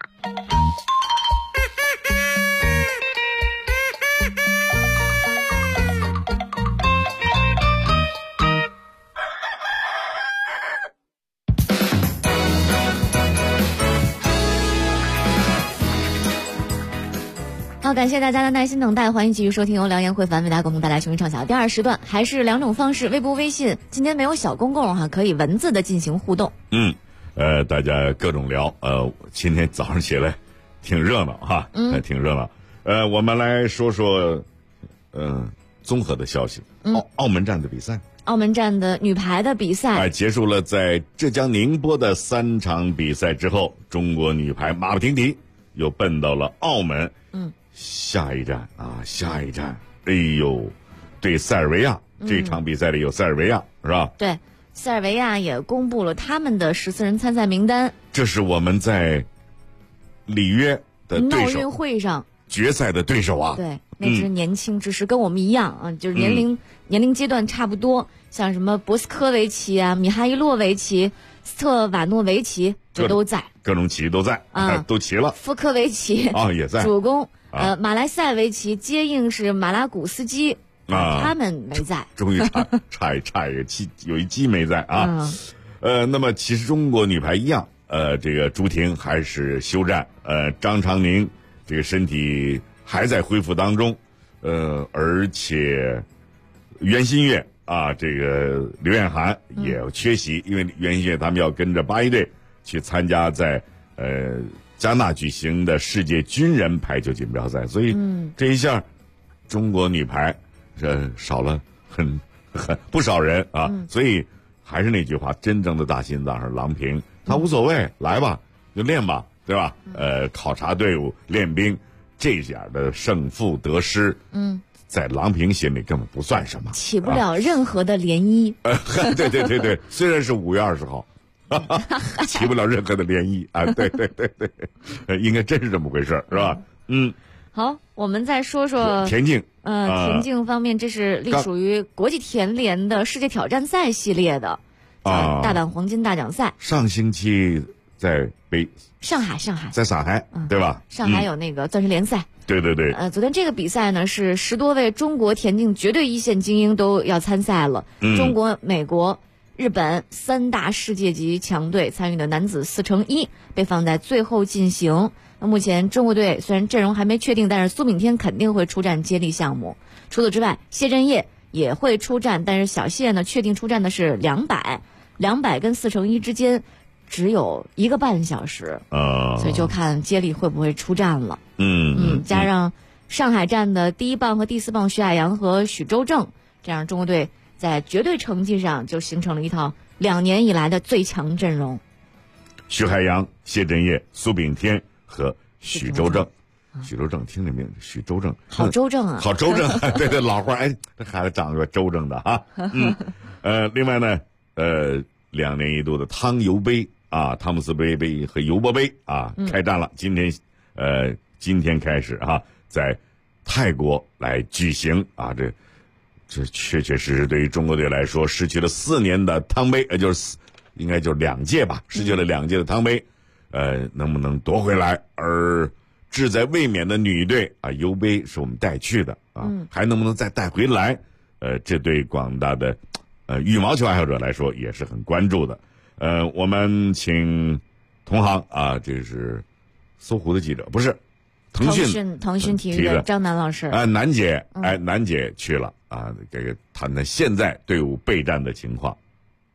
好，感谢大家的耐心等待，欢迎继续收听由梁岩会凡为大家共同带来球迷畅想第2时段，还是2种方式，微博、微信，今天没有小公共哈，可以文字的进行互动。 大家各种聊，今天早上起来挺热闹哈，挺热闹。我们来说说，综合的消息，澳门站的比赛。 澳门站的女排的比赛， 结束了在浙江宁波的3场比赛之后，中国女排马不停蹄又奔到了澳门。下一站，哎呦，对塞尔维亚，这场比赛里有塞尔维亚是吧？ 对，塞尔维亚也公布了他们的14人参赛名单。这是我们在里约的对手， 奥运会上决赛的对手啊。 对，那支年轻之士跟我们一样啊，就是年龄阶段差不多，像什么博斯科维奇啊、米哈伊洛维奇、斯特瓦诺维奇，这都在， 各种旗都在都齐了。 夫科维奇也在主攻。马来塞维奇接应是马拉古斯基他们没在， 终于差有一鸡没在啊。那么其实中国女排一样，这个朱婷还是休战，张常宁这个身体还在恢复当中，而且袁心玥这个刘晏涵也缺席，因为袁心玥他们要跟着巴西队去参加在加纳举行的世界军人排球锦标赛，所以这一下中国女排少了很不少人啊。所以还是那句话，真正的大心脏是郎平，他无所谓，来吧就练吧，对吧？考察队伍练兵，这下的胜负得失在郎平心里根本不算什么， 起不了任何的涟漪。 对，虽然是5月20号起不了任何的涟漪啊！对，应该真是这么回事，是吧？ 好，我们再说说田径。 田径方面，这是隶属于国际田联的世界挑战赛系列的大阪黄金大奖赛。 上星期在上海， 在上海，对吧？ 上海有那个钻石联赛。 对。 昨天这个比赛呢，是10多位中国田径绝对一线精英都要参赛了。中国、美国、日本3大世界级强队参与的男子4×1被放在最后进行。目前中国队虽然阵容还没确定，但是苏炳添肯定会出战接力项目。除此之外，谢震业也会出战，但是小谢呢确定出战的是200跟4×1之间只有1个半小时，所以就看接力会不会出战了。加上上海站的第1棒和第4棒徐亚阳和许周正，这样中国队在绝对成绩上就形成了一套2年以来的最强阵容。 徐海洋、谢震业、苏炳添和许周正。许周正听这名字，许周正好周正啊， 好周正，对对，老话，哎，这孩子长得周正的啊。另外呢，2年一度的汤尤杯啊，汤姆斯杯和尤伯杯啊，开战了。今天开始啊，在泰国来举行啊，这确实对于中国队来说，失去了4年的汤杯，应该就是2届吧，失去了2届的汤杯，能不能夺回来？而志在卫冕的女队啊，尤杯是我们带去的啊，还能不能再带回来？这对广大的羽毛球爱好者来说也是很关注的。我们请同行啊，这是搜狐的记者，不是腾讯体育的张楠老师楠姐去了啊，这个谈谈现在队伍备战的情况。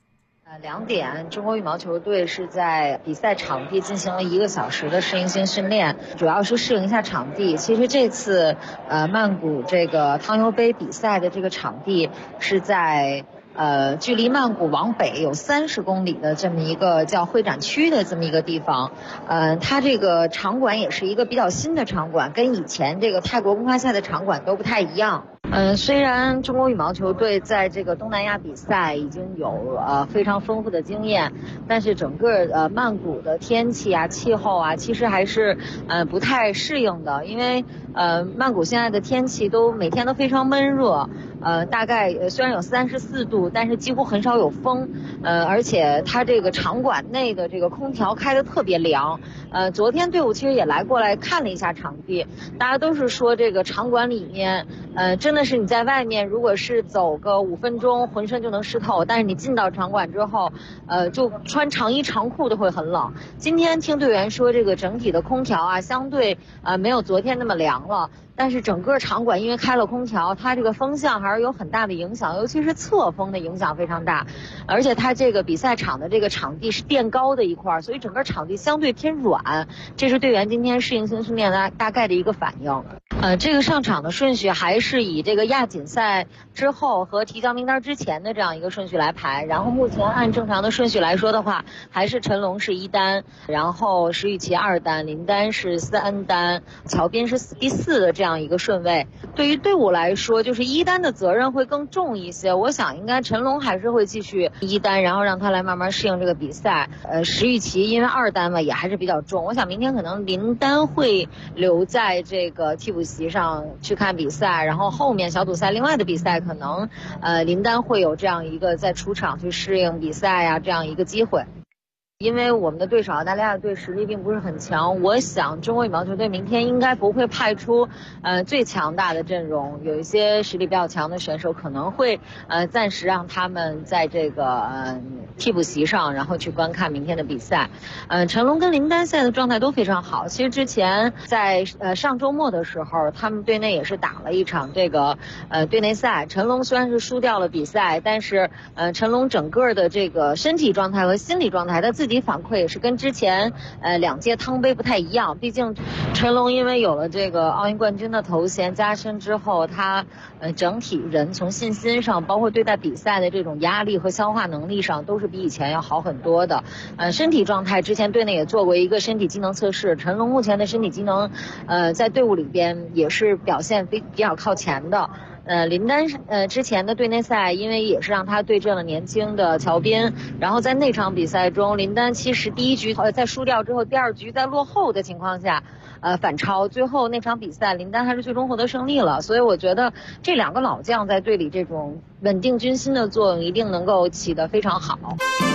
2点，中国羽毛球队是在比赛场地进行了1个小时的适应性训练，主要是适应一下场地。其实这次曼谷这个汤尤杯比赛的这个场地是在距离曼谷往北有30公里的这么一个叫会展区的这么一个地方。它这个场馆也是一个比较新的场馆，跟以前这个泰国公开赛的场馆都不太一样。虽然中国羽毛球队在这个东南亚比赛已经有非常丰富的经验，但是整个曼谷的天气啊、气候啊，其实还是不太适应的。因为曼谷现在的天气每天都非常闷热，大概虽然有34度，但是几乎很少有风，而且它这个场馆内的这个空调开得特别凉。昨天队伍其实也过来看了一下场地，大家都是说这个场馆里面真的是你在外面如果是走个5分钟浑身就能湿透，但是你进到场馆之后就穿长衣长裤都会很冷。今天听队员说这个整体的空调啊相对没有昨天那么凉了，但是整个场馆因为开了空调，它这个风向还是有很大的影响，尤其是侧风的影响非常大，而且它这个比赛场的这个场地是垫高的一块，所以整个场地相对偏软，这是队员今天适应性训练的大概的一个反应。这个上场的顺序还是以这个亚锦赛之后和提交名单之前的这样一个顺序来排，然后目前按正常的顺序来说的话，还是陈龙是1单，然后石宇奇2单，林丹是3单，乔斌是第4的这样一个顺位。对于队伍来说，就是1单的责任会更重一些，我想应该陈龙还是会继续1单，然后让他来慢慢适应这个比赛。石宇奇因为2单嘛也还是比较重，我想明天可能林丹会留在这个替补席上去看比赛，然后后面小组赛另外的比赛可能林丹会有这样一个在出场去适应比赛呀这样一个机会。因为我们的对手澳大利亚队实力并不是很强，我想中国羽毛球队明天应该不会派出最强大的阵容，有一些实力比较强的选手可能会暂时让他们在这个替补席上，然后去观看明天的比赛。陈龙跟林丹现在的状态都非常好，其实之前在上周末的时候，他们队内也是打了一场这个队内赛。陈龙虽然是输掉了比赛，但是陈龙整个的这个身体状态和心理状态，他自己反馈也是跟之前2届汤杯不太一样。毕竟陈龙因为有了这个奥运冠军的头衔加身之后，他整体人从信心上，包括对待比赛的这种压力和消化能力上，都是比以前要好很多的。身体状态之前队内也做过一个身体机能测试，陈龙目前的身体机能在队伍里边也是表现比较靠前的。林丹之前的队内赛，因为也是让他对阵了年轻的乔斌，然后在那场比赛中，林丹其实第1局在输掉之后，第2局在落后的情况下反超，最后那场比赛林丹还是最终获得胜利了。所以我觉得这2个老将在队里这种稳定军心的作用一定能够起得非常好。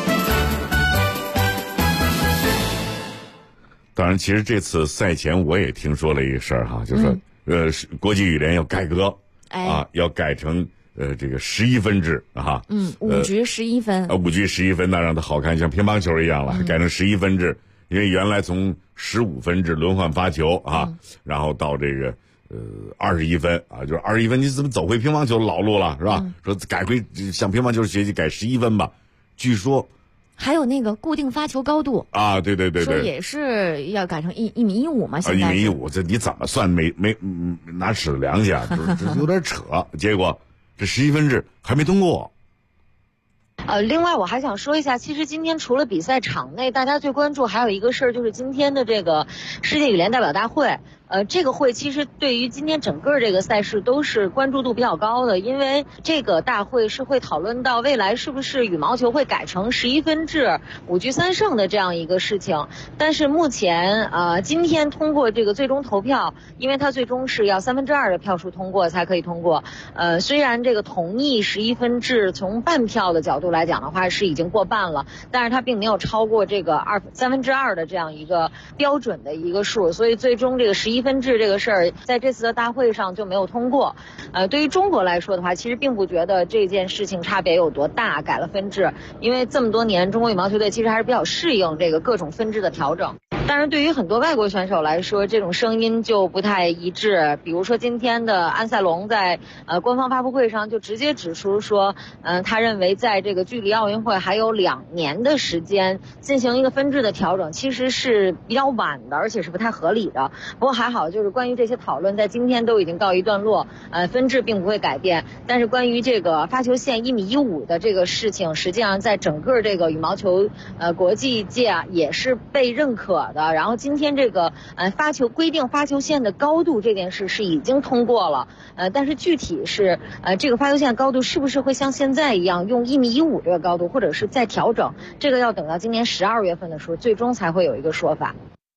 当然其实这次赛前我也听说了一个事儿哈，就是说国际羽联要改革要改成这个11分制啊 ，5局11分 ，5局11分，那让它好看，像乒乓球一样了，改成11分制。因为原来从15分制轮换发球啊，然后到这个21分啊，就是21分，你怎么走回乒乓球老路了是吧？说改回向乒乓球学习，改11分吧。据说还有那个固定发球高度啊，对， 说也是要改成1.15米嘛，现在 1.15米，这你怎么算？没拿尺量去啊？这有点扯。结果这11分制还没通过另外我还想说一下，其实今天除了比赛场内，大家最关注还有一个事儿，就是今天的这个世界羽联代表大会。这个会其实对于今天整个这个赛事都是关注度比较高的，因为这个大会是会讨论到未来是不是羽毛球会改成11分制5局3胜的这样一个事情。但是目前今天通过这个最终投票，因为它最终是要2/3的票数通过才可以通过。虽然这个同意11分制从半票的角度来讲的话是已经过半了，但是它并没有超过这个2/3的这样一个标准的一个数，所以最终这个11分制这个事儿在这次的大会上就没有通过。对于中国来说的话，其实并不觉得这件事情差别有多大，改了分制，因为这么多年中国羽毛球队其实还是比较适应这个各种分制的调整。但是对于很多外国选手来说，这种声音就不太一致。比如说今天的安塞龙在官方发布会上就直接指出说，他认为在这个距离奥运会还有2年的时间进行一个分制的调整，其实是比较晚的，而且是不太合理的。不过还好，就是关于这些讨论在今天都已经告一段落，分制并不会改变。但是关于这个发球线1.15米的这个事情，实际上在整个这个羽毛球国际界也是被认可的。然后今天这个规定发球线的高度这件事是已经通过了，但是具体是这个发球线高度是不是会像现在一样用1.15米这个高度，或者是再调整，这个要等到今年12月份的时候最终才会有一个说法。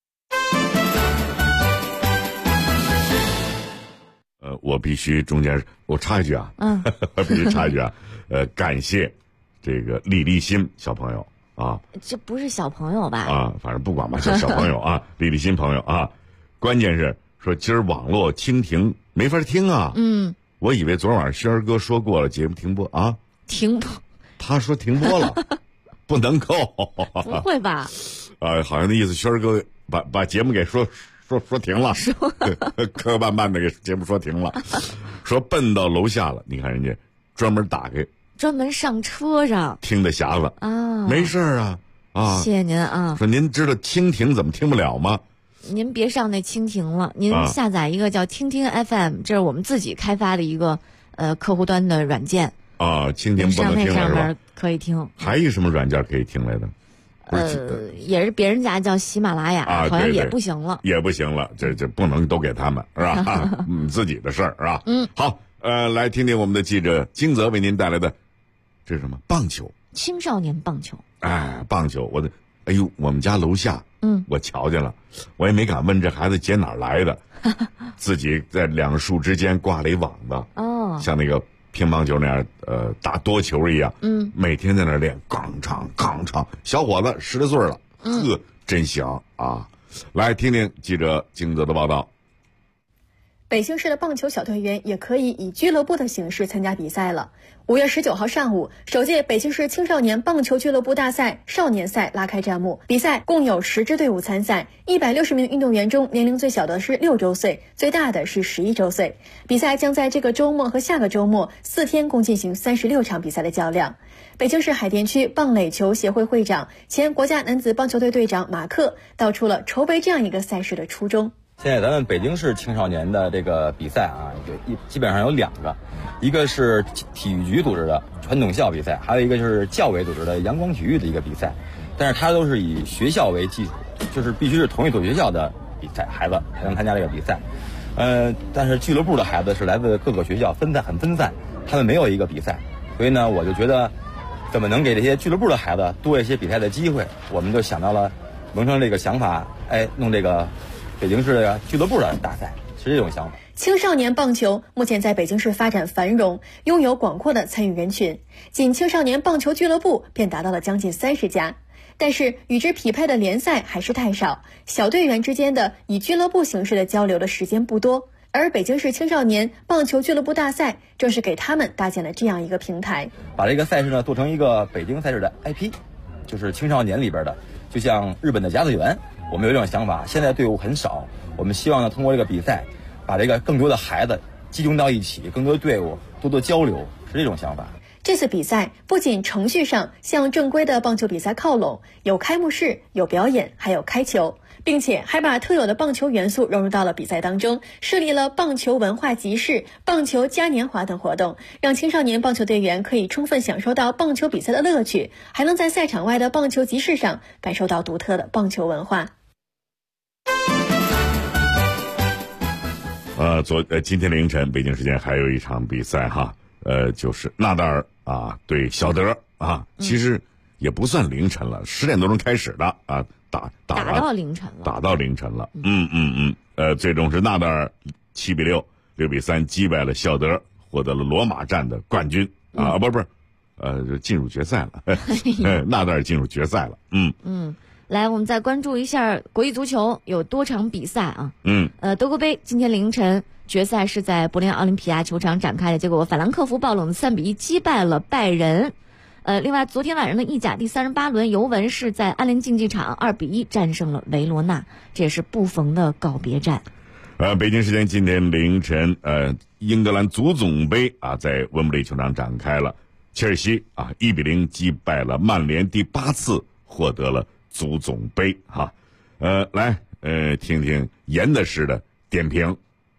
我必须中间我插一句啊，我必须插一句啊，感谢这个李立新小朋友啊， 这不是小朋友吧？ 啊，反正不管吧，是小朋友啊，李立新朋友啊，关键是说今儿网络蜻蜓没法听啊，我以为昨晚轩儿哥说过了，节目停播啊， 停播， 他说停播了，不能够， 不会吧？ 好像那意思，轩儿哥把节目给说停了，磕绊绊的给节目说停了，说奔到楼下了。你看人家专门打开， 专门上车上听的匣子啊，没事啊， 谢谢您啊。 说您知道蜻蜓怎么听不了吗？ 您别上那蜻蜓了，您下载一个叫听听 FM，这是我们自己开发的一个客户端的软件啊，蜻蜓不能听了是吧？ 上面可以听。 还有什么软件可以听来的？ 也是别人家叫喜马拉雅，好像也不行了， 也不行了，这不能都给他们是吧？自己的事儿是吧？好，来听听我们的记者金泽为您带来的，这是什么？棒球， 青少年棒球。 棒球，我们家楼下，我瞧见了，我也没敢问这孩子姐哪儿来的，自己在2个树之间挂了一网子，像那个乒乓球那样，打多球一样，每天在那儿练，杠唱，小伙子10来岁了，真行啊！来听听记者金泽的报道。 北京市的棒球小队员也可以以俱乐部的形式参加比赛了。5月19号上午，首届北京市青少年棒球俱乐部大赛少年赛拉开战幕。比赛共有10支队伍参赛，160名运动员中年龄最小的是6周岁，最大的是11周岁。比赛将在这个周末和下个周末4天共进行36场比赛的较量。北京市海淀区棒垒球协会会长、前国家男子棒球队队长马克道出了筹备这样一个赛事的初衷。 现在咱们北京市青少年的这个比赛啊，基本上有2个，一个是体育局组织的传统校比赛，还有一个就是教委组织的阳光体育的一个比赛，但是它都是以学校为基础，就是必须是同一所学校的比赛，孩子才能参加这个比赛。但是俱乐部的孩子是来自各个学校，很分散，他们没有一个比赛，所以呢，我就觉得怎么能给这些俱乐部的孩子多一些比赛的机会，我们就想到了萌生这个想法，弄这个北京市的俱乐部的大赛，是这种想法。 青少年棒球目前在北京市发展繁荣，拥有广阔的参与人群，仅青少年棒球俱乐部便达到了将近30家。但是与之匹配的联赛还是太少，小队员之间的以俱乐部形式的交流的时间不多，而北京市青少年棒球俱乐部大赛正是给他们搭建了这样一个平台， 把这个赛事呢做成一个北京赛事的 IP， 就是青少年里边的，就像日本的甲子园。我们有这种想法，现在队伍很少，我们希望呢通过这个比赛，把这个更多的孩子集中到一起，更多的队伍多交流，是这种想法。 这次比赛不仅程序上向正规的棒球比赛靠拢，有开幕式，有表演，还有开球。 并且还把特有的棒球元素融入到了比赛当中，设立了棒球文化集市、棒球嘉年华等活动，让青少年棒球队员可以充分享受到棒球比赛的乐趣，还能在赛场外的棒球集市上感受到独特的棒球文化。 今天凌晨北京时间还有一场比赛哈，就是纳达尔啊对小德啊，其实也不算凌晨了，10点多钟开始的啊，打到凌晨了， 最终是纳达尔7-6、6-3击败了小德，获得了罗马站的冠军啊，不是，进入决赛了，纳达尔进入决赛了， 来，我们再关注一下国际足球，有多场比赛啊。德国杯今天凌晨决赛是在柏林奥林匹亚球场展开的，结果法兰克福爆冷的3-1击败了拜仁。另外昨天晚上的意甲第38轮，尤文是在安联竞技场2-1战胜了维罗纳，这也是不逢的告别战。 北京时间今天凌晨，英格兰足总杯啊在温布利球场展开了，切尔西啊1-0击败了曼联，第8次获得了足总杯哈，来听听严的士的点评。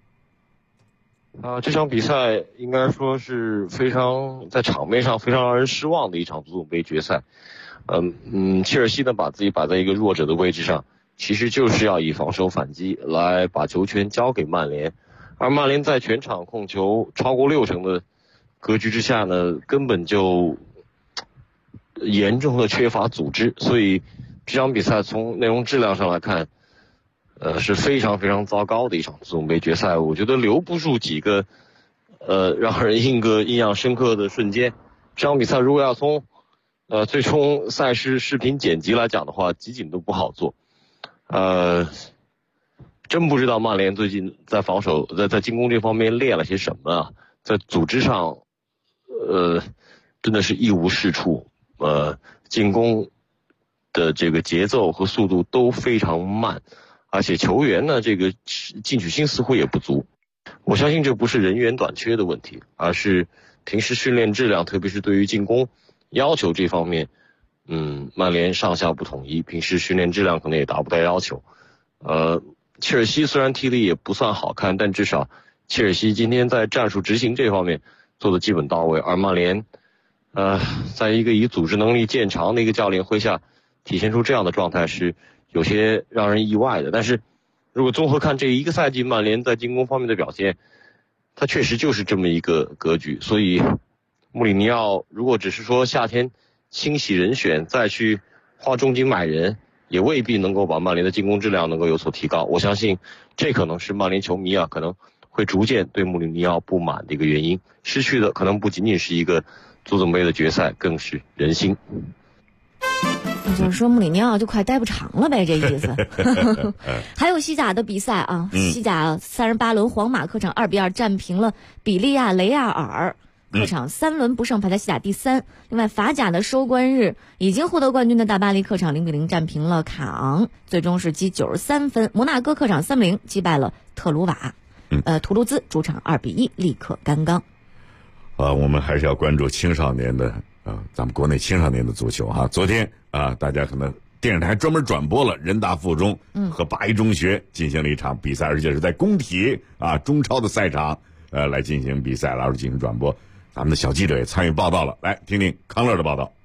这场比赛应该说是非常在场面上非常让人失望的一场足总杯决赛。切尔西呢把自己摆在一个弱者的位置上，其实就是要以防守反击来把球权交给曼联，而曼联在全场控球超过60%的格局之下呢，根本就严重的缺乏组织，所以这场比赛从内容质量上来看，是非常非常糟糕的一场足总杯决赛。我觉得留不住几个让人印象深刻的瞬间。这场比赛如果要从最终赛事视频剪辑来讲的话，集锦都不好做。真不知道曼联最近在防守在进攻这方面练了些什么啊，在组织上真的是一无是处，进攻的这个节奏和速度都非常慢，而且球员呢这个进取心似乎也不足。我相信这不是人员短缺的问题，而是平时训练质量，特别是对于进攻要求这方面，曼联上下不统一，平时训练质量可能也达不到要求。切尔西虽然踢得也不算好看，但至少切尔西今天在战术执行这方面做的基本到位，而曼联在一个以组织能力见长的一个教练麾下体现出这样的状态是有些让人意外的。但是如果综合看这一个赛季曼联在进攻方面的表现，它确实就是这么一个格局。所以穆里尼奥如果只是说夏天清洗人选再去花重金买人，也未必能够把曼联的进攻质量能够有所提高。我相信这可能是曼联球迷可能会逐渐对穆里尼奥不满的一个原因，失去的可能不仅仅是一个足总杯的决赛，更是人心。 就是说穆里尼奥就快待不长了呗，这意思。还有西甲的比赛啊，西甲38轮，皇马客场2-2战平了比利亚雷亚尔，客场3轮不胜排在西甲第3。另外法甲的收官日，已经获得冠军的大巴黎客场0-0战平了卡昂，最终是积93分。摩纳哥客场3-0击败了特鲁瓦，图卢兹主场2-1力克甘冈。 我们还是要关注青少年的咱们国内青少年的足球哈。昨天大家可能电视台专门转播了人大附中和八一中学进行了一场比赛，而且是在工体中超的赛场来进行比赛，然后进行转播。咱们的小记者也参与报道了，来听听康乐的报道。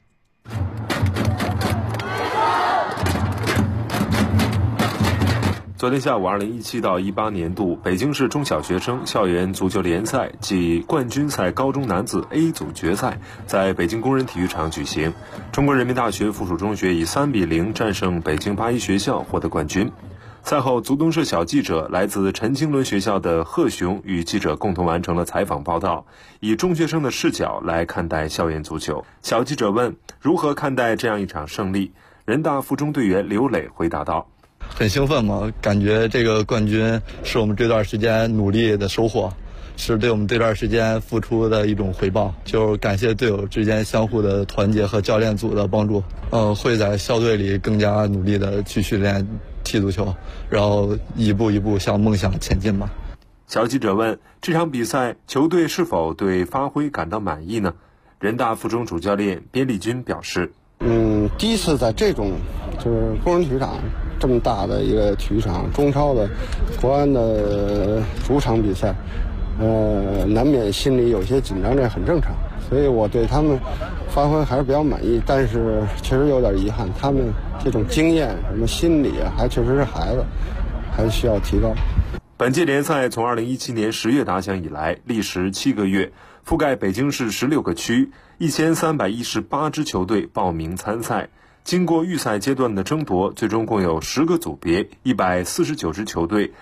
昨天下午，2017到18年度北京市中小学生校园足球联赛暨冠军赛高中男子 A 组决赛在北京工人体育场举行。中国人民大学附属中学以3-0战胜北京八一学校，获得冠军。赛后，足东社小记者来自陈经纶学校的贺雄与记者共同完成了采访报道，以中学生的视角来看待校园足球。小记者问：如何看待这样一场胜利？人大附中队员刘磊回答道： 很兴奋嘛，感觉这个冠军是我们这段时间努力的收获，是对我们这段时间付出的一种回报，就是感谢队友之间相互的团结和教练组的帮助。会在校队里更加努力的去训练踢足球，然后一步一步向梦想前进吧。 小记者问：这场比赛球队是否对发挥感到满意呢？人大附中主教练边立军表示： 第一次在这种就是工人体育场这么大的一个体育场，中超的国安的主场比赛，难免心里有些紧张，这很正常。所以我对他们发挥还是比较满意，但是确实有点遗憾，他们这种经验什么心理还确实是孩子，还需要提高。 本届联赛从2017年10月打响以来，历时7个月，覆盖北京市16个区，1318支球队报名参赛。经过预赛阶段的争夺，最终共有10个组别，149支球队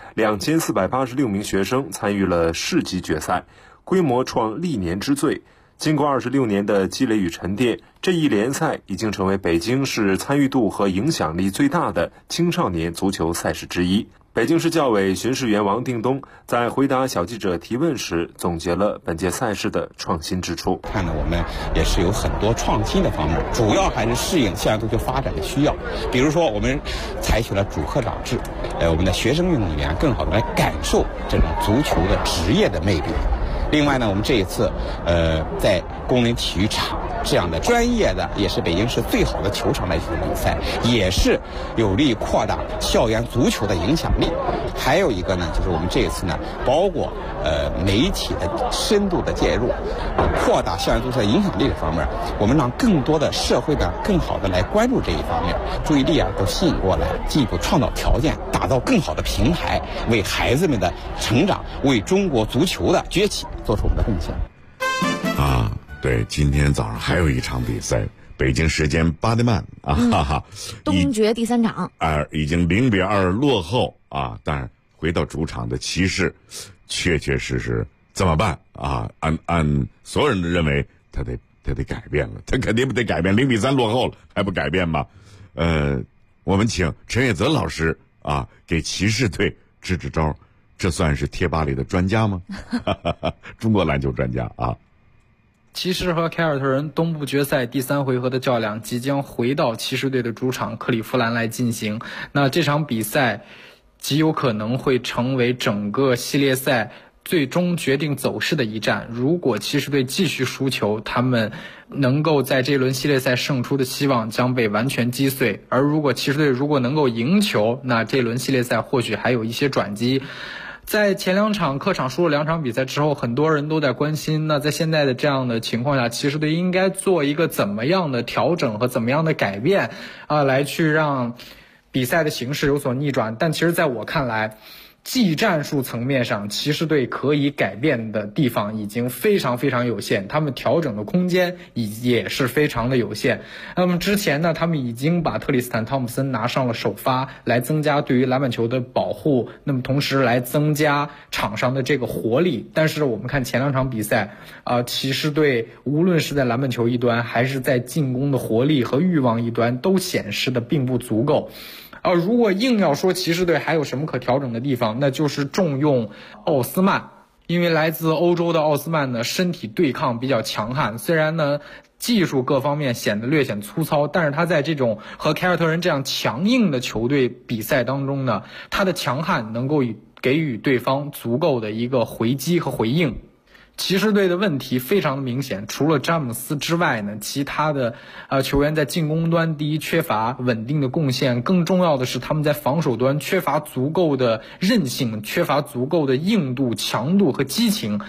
，2486名学生参与了市级决赛，规模创历年之最。经过26年的积累与沉淀，这一联赛已经成为北京市参与度和影响力最大的青少年足球赛事之一。北京市教委巡视员王定东在回答小记者提问时，总结了本届赛事的创新之处。 看呢，我们也是有很多创新的方面，主要还是适应校园足球发展的需要。比如说，我们采取了主课长制，我们的学生运动员更好的来感受这种足球的职业的魅力。另外呢，我们这一次在工人体育场这样的专业的，也是北京市最好的球场来进行比赛，也是有利扩大校园足球的影响力。还有一个呢，就是我们这一次呢，包括媒体的深度的介入，扩大校园足球的影响力的方面，我们让更多的社会呢更好的来关注这一方面，注意力啊都吸引过来，进一步创造条件，打造更好的平台，为孩子们的成长，为中国足球的崛起做出我们的贡献。 啊，对，今天早上还有一场比赛，北京时间8点半啊，哈哈， 东决第3场， 已经0-2落后啊，但是回到主场的骑士，确实怎么办啊？按所有人都认为他得改变了，他肯定不得改变，0-3落后了还不改变吗？我们请陈悦泽老师啊给骑士队支支招，这算是贴吧里的专家吗？中国篮球专家啊。 骑士和凯尔特人东部决赛第3回合的较量即将回到骑士队的主场克利夫兰来进行。那这场比赛极有可能会成为整个系列赛最终决定走势的一战。如果骑士队继续输球，他们能够在这轮系列赛胜出的希望将被完全击碎。而如果骑士队能够赢球，那这轮系列赛或许还有一些转机。在前2场客场输了2场比赛之后，很多人都在关心，那在现在的这样的情况下，骑士队应该做一个怎么样的调整和怎么样的改变来去让比赛的形势有所逆转。但其实在我看来，技战术层面上，骑士队可以改变的地方已经非常非常有限，他们调整的空间也是非常的有限。那么之前呢，他们已经把特里斯坦·汤普森拿上了首发，来增加对于篮板球的保护，那么同时来增加场上的这个活力。但是我们看前2场比赛骑士队无论是在篮板球一端，还是在进攻的活力和欲望一端，都显示的并不足够。如果硬要说骑士队还有什么可调整的地方，那就是重用奥斯曼。因为来自欧洲的奥斯曼呢，身体对抗比较强悍，虽然呢技术各方面略显粗糙，但是他在这种和凯尔特人这样强硬的球队比赛当中呢，他的强悍能够给予对方足够的一个回击和回应。骑士队的问题非常的明显，除了詹姆斯之外呢，其他的球员在进攻端第一缺乏稳定的贡献，更重要的是他们在防守端缺乏足够的韧性，缺乏足够的硬度、强度和激情。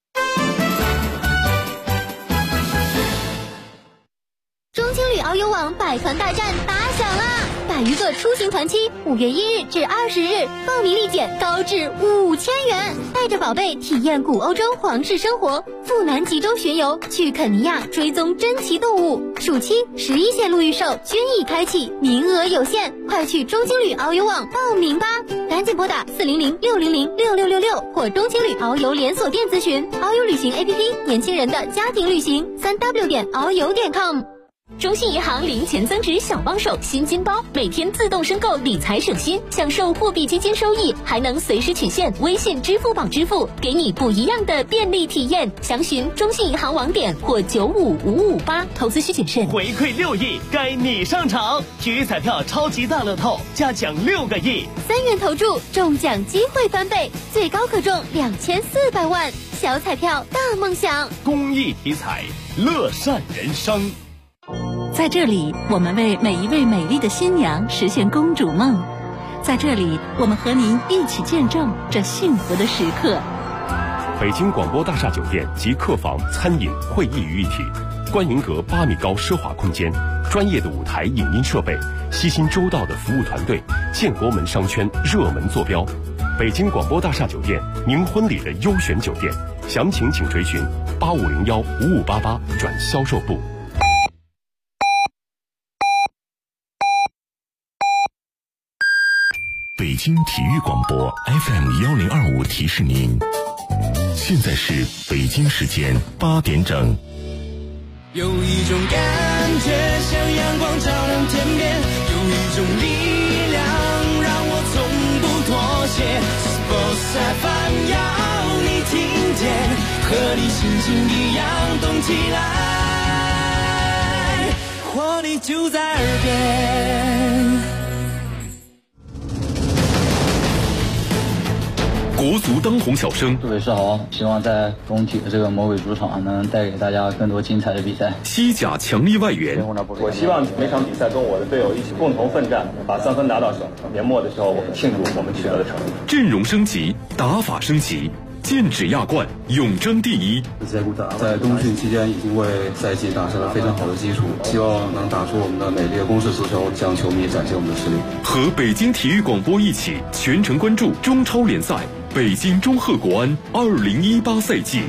中青旅遨游网百团大战打响啦！100余个出行团期，5月1日至20日，报名立减高至5000元，带着宝贝体验古欧洲皇室生活，赴南极洲巡游，去肯尼亚追踪珍奇动物。暑期11线路预售均已开启，名额有限，快去中青旅遨游网报名吧！赶紧拨打400-600-6666或中青旅遨游连锁店咨询。遨游旅行 APP， 年轻人的家庭旅行，3w.遨游.com。中信银行零钱增值小帮手新金包，每天自动申购理财省心，享受货币基金收益，还能随时取现微信、支付宝支付，给你不一样的便利体验。详询中信银行网点或95558，投资需谨慎。 回馈6亿，该你上场！体育彩票超级大乐透，加奖6个亿 ，3元投注，中奖机会翻倍，最高可中2400万。小彩票大梦想， 公益体彩，乐善人生。 在这里，我们为每一位美丽的新娘实现公主梦。 在这里，我们和您一起见证这幸福的时刻。 北京广播大厦酒店集客房、餐饮、会议于一体，观云阁8米高奢华空间，专业的舞台影音设备，悉心周到的服务团队，建国门商圈热门坐标。北京广播大厦酒店，您婚礼的优选酒店，详情请垂询8501-5588转销售部。 北京体育广播 FM1025提示您，现在是北京时间8点整。 有一种感觉像阳光照亮天边，有一种力量让我从不妥协。Sports FM 要你听见，和你心情一样动起来，活力就在耳边。 国足当红小生， 各位是好，希望在工体的这个魔鬼主场能带给大家更多精彩的比赛。 西甲强力外援， 我希望每场比赛跟我的队友一起共同奋战，把3分拿到手。年末的时候，我们庆祝我们取得的成绩。 阵容升级，打法升级，剑指亚冠，永争第一。 在冬训期间已经为赛季打下了非常好的基础，希望能打出我们的美丽的攻势足球，向球迷展现我们的实力。 和北京体育广播一起全程关注中超联赛。北京中赫国安2018赛季。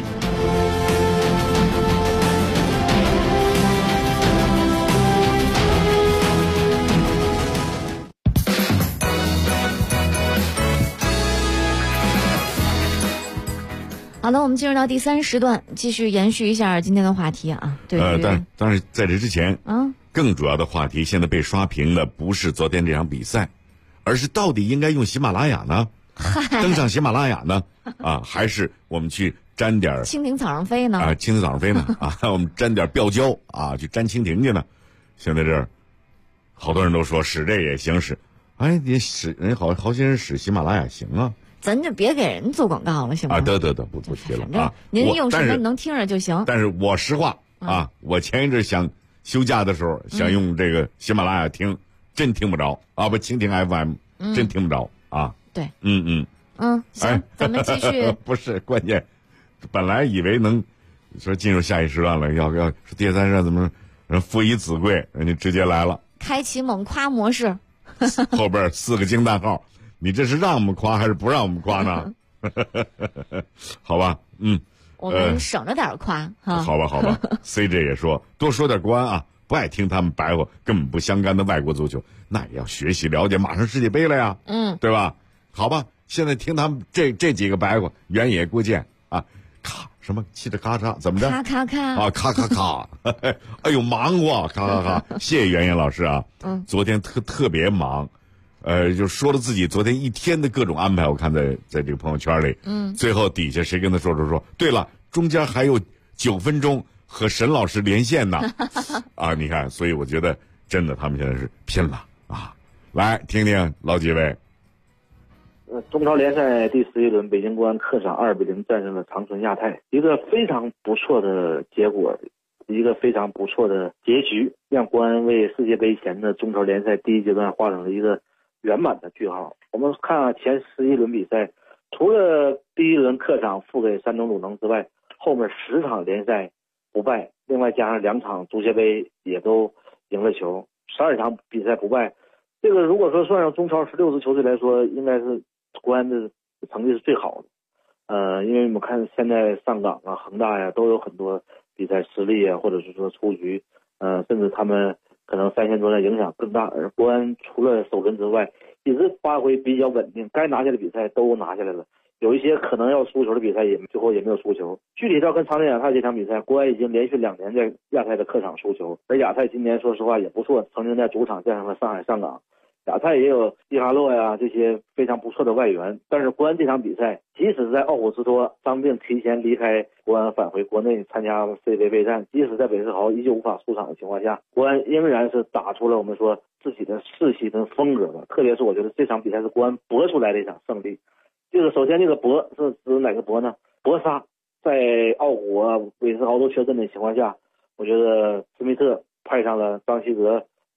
好的，我们进入到第3时段，继续延续一下今天的话题啊。对， 但是在这之前，更主要的话题现在被刷屏的不是昨天这场比赛，而是到底应该用喜马拉雅呢？登上喜马拉雅呢？还是我们去沾点蜻蜓草上飞呢？ 蜻蜓草上飞呢？我们沾点标胶去沾蜻蜓去呢？现在这儿，好多人都说使这也行使，你使人好些人使喜马拉雅行啊。 咱就别给人做广告了，行吗？ 得，不提了啊。 您用什么能听着就行。 但是我实话我前一阵想休假的时候想用这个喜马拉雅听，真听不着不蜻蜓 FM 真听不着啊。 对， 行， 咱们继续。 不是关键，本来以为能说进入下一时段了，要第3时段怎么人父以子贵，人家直接来了， 开启猛夸模式， 后边4个惊叹号，你这是让我们夸还是不让我们夸呢？好吧， 我们省着点夸哈。 好吧 ，CJ 也说多说点国安不爱听他们白话根本不相干的外国足球，那也要学习了解，马上世界杯了呀，对吧？好吧，现在听他们这几个白话，原野过剑咔什么气着咔嚓怎么着？ 咔咔咔，哎呦忙活，咔，谢谢原野老师啊，昨天特别忙，就说了自己昨天一天的各种安排，我看在这个朋友圈里，最后底下谁跟他说，对了，中间还有9分钟和沈老师连线呢，你看，所以我觉得真的他们现在是拼了来听听老几位。 中超联赛第11轮，北京国安客场2比0战胜了长春亚泰，一个非常不错的结果，一个非常不错的结局，让国安为世界杯前的中超联赛第1阶段画上了一个圆满的句号。我们看前11轮比赛，除了第1轮客场负给山东鲁能之外，后面10场联赛不败，另外加上2场足协杯也都赢了球，12场比赛不败。这个如果说算上中超16支球队来说，应该是国安的成绩是最好的。因为我们看现在上港恒大呀都有很多比赛失利或者是说出局，甚至他们可能3线作战影响更大。而国安除了首轮之外，一直发挥比较稳定，该拿下的比赛都拿下来了。有一些可能要输球的比赛最后也没有输球。具体到跟长春亚泰这场比赛，国安已经连续2年在亚太的客场输球，而亚太今年说实话也不错，曾经在主场战胜了上海上港。亚太也有伊哈洛呀这些非常不错的外援，但是国安这场比赛，即使在奥古斯托伤病提前离开国安返回国内参加世界杯备战，即使在韦世豪依旧无法出场的情况下，国安仍然是打出了我们说自己的士气跟风格的。特别是我觉得这场比赛是国安搏出来的一场胜利。这个首先这个搏是指哪个搏呢？搏杀，在奥古韦世豪都缺阵的情况下，我觉得施密特派上了张稀哲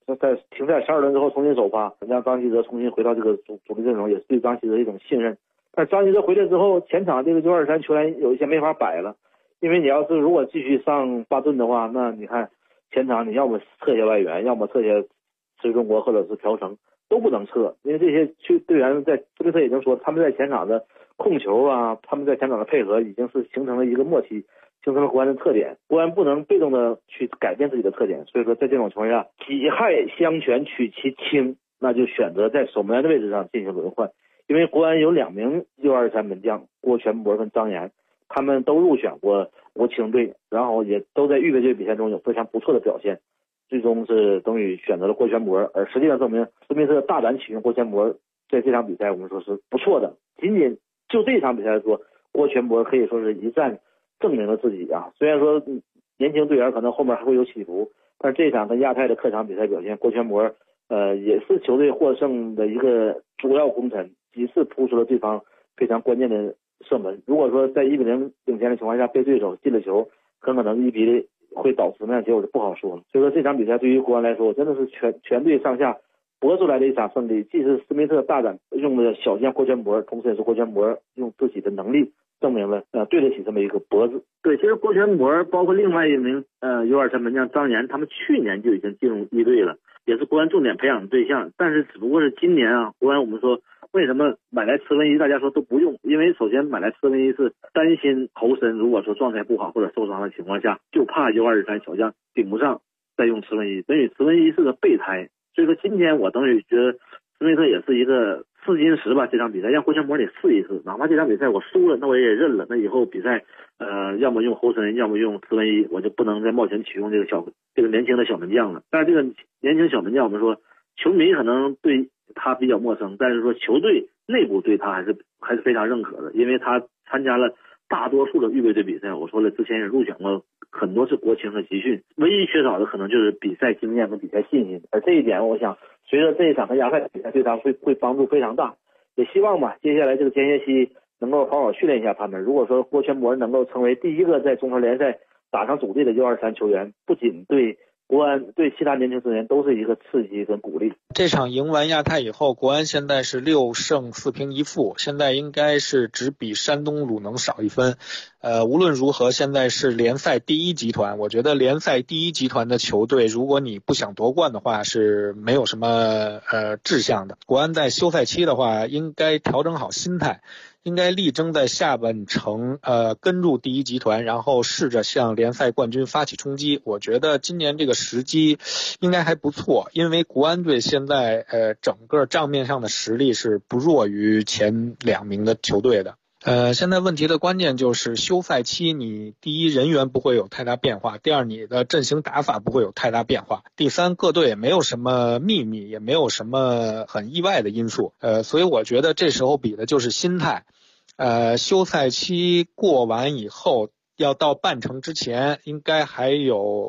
在停赛12轮之后重新首发，让张稀哲重新回到这个主力阵容，也是对张稀哲一种信任。但张稀哲回来之后，前场这个U23球员有一些没法摆了，因为你要是如果继续上巴顿的话，那你看前场你要么撤下外援，要么撤下崔中国或者是朴成，都不能撤，因为这些队员在斯密特已经说他们在前场的控球啊，他们在前场的配合已经是形成了一个默契，形成了国安的特点。国安不能被动的去改变自己的特点，所以说在这种情况下，己亥相权取其轻，那就选择在守门员的位置上进行轮换。因为国安有2名U23门将郭全博跟张岩，他们都入选过国青队，然后也都在预备队比赛中有非常不错的表现，最终是等于选择了郭全博，而实际上证明斯密特大胆启用郭全博，在这场比赛我们说是不错的。仅仅就这场比赛来说，郭全博可以说是一战证明了自己啊。虽然说年轻队员可能后面还会有起伏，但是这场跟亚太的客场比赛表现，郭全博也是球队获胜的一个主要功臣，几次扑出了对方非常关键的射门。如果说在1-0领先的情况下被对手进了球，很可能1-0会导致什么样的结果就不好说了。所以说这场比赛对于国安来说，真的是全队上下搏出来的一场胜利。既是斯密特大胆用的小将郭全博，同时也是郭全博用自己的能力证明了对得起这么一个博字。对，其实郭全博包括另外一名U23门将张岩，他们去年就已经进入一队了，也是国安重点培养的对象。但是只不过是今年啊，国安我们说为什么买来茨文一大家说都不用，因为首先买来茨文一是担心侯申如果说状态不好或者受伤的情况下，就怕U23小将顶不上再用茨文一，等于茨文一是个备胎。所以说今天我等于觉得斯密特也是一个试金石吧，这场比赛让郭全博得试一试，哪怕这场比赛我输了，那我也认了，那以后比赛要么用侯申，要么用茨文一，我就不能再冒险启用这个年轻的小门将了。但是这个年轻小门将我们说球迷可能对他比较陌生，但是说球队内部对他还是非常认可的，因为他参加了大多数的预备队比赛，我说了之前也入选过很多次国青和集训，唯一缺少的可能就是比赛经验和比赛信心，而这一点我想随着这一场和亚太比赛对他会帮助非常大。也希望吧接下来这个间歇期能够好好训练一下他们。如果说郭全博能够成为第一个在中超联赛打上主力的U23球员，不仅对国安对其他年轻球员都是一个刺激跟鼓励。 这场赢完亚太以后，国安现在是6胜4平1负，现在应该是只比山东鲁能少1分。无论如何，现在是联赛第一集团。我觉得联赛第一集团的球队，如果你不想夺冠的话，是没有什么志向的。国安在休赛期的话，应该调整好心态。应该力争在下半程跟入第一集团，然后试着向联赛冠军发起冲击。我觉得今年这个时机应该还不错，因为国安队现在整个账面上的实力是不弱于前2名的球队的。现在问题的关键就是休赛期，你第一人员不会有太大变化，第二你的阵型打法不会有太大变化，第三各队也没有什么秘密，也没有什么很意外的因素。所以我觉得这时候比的就是心态。休赛期过完以后，要到半程之前，应该还有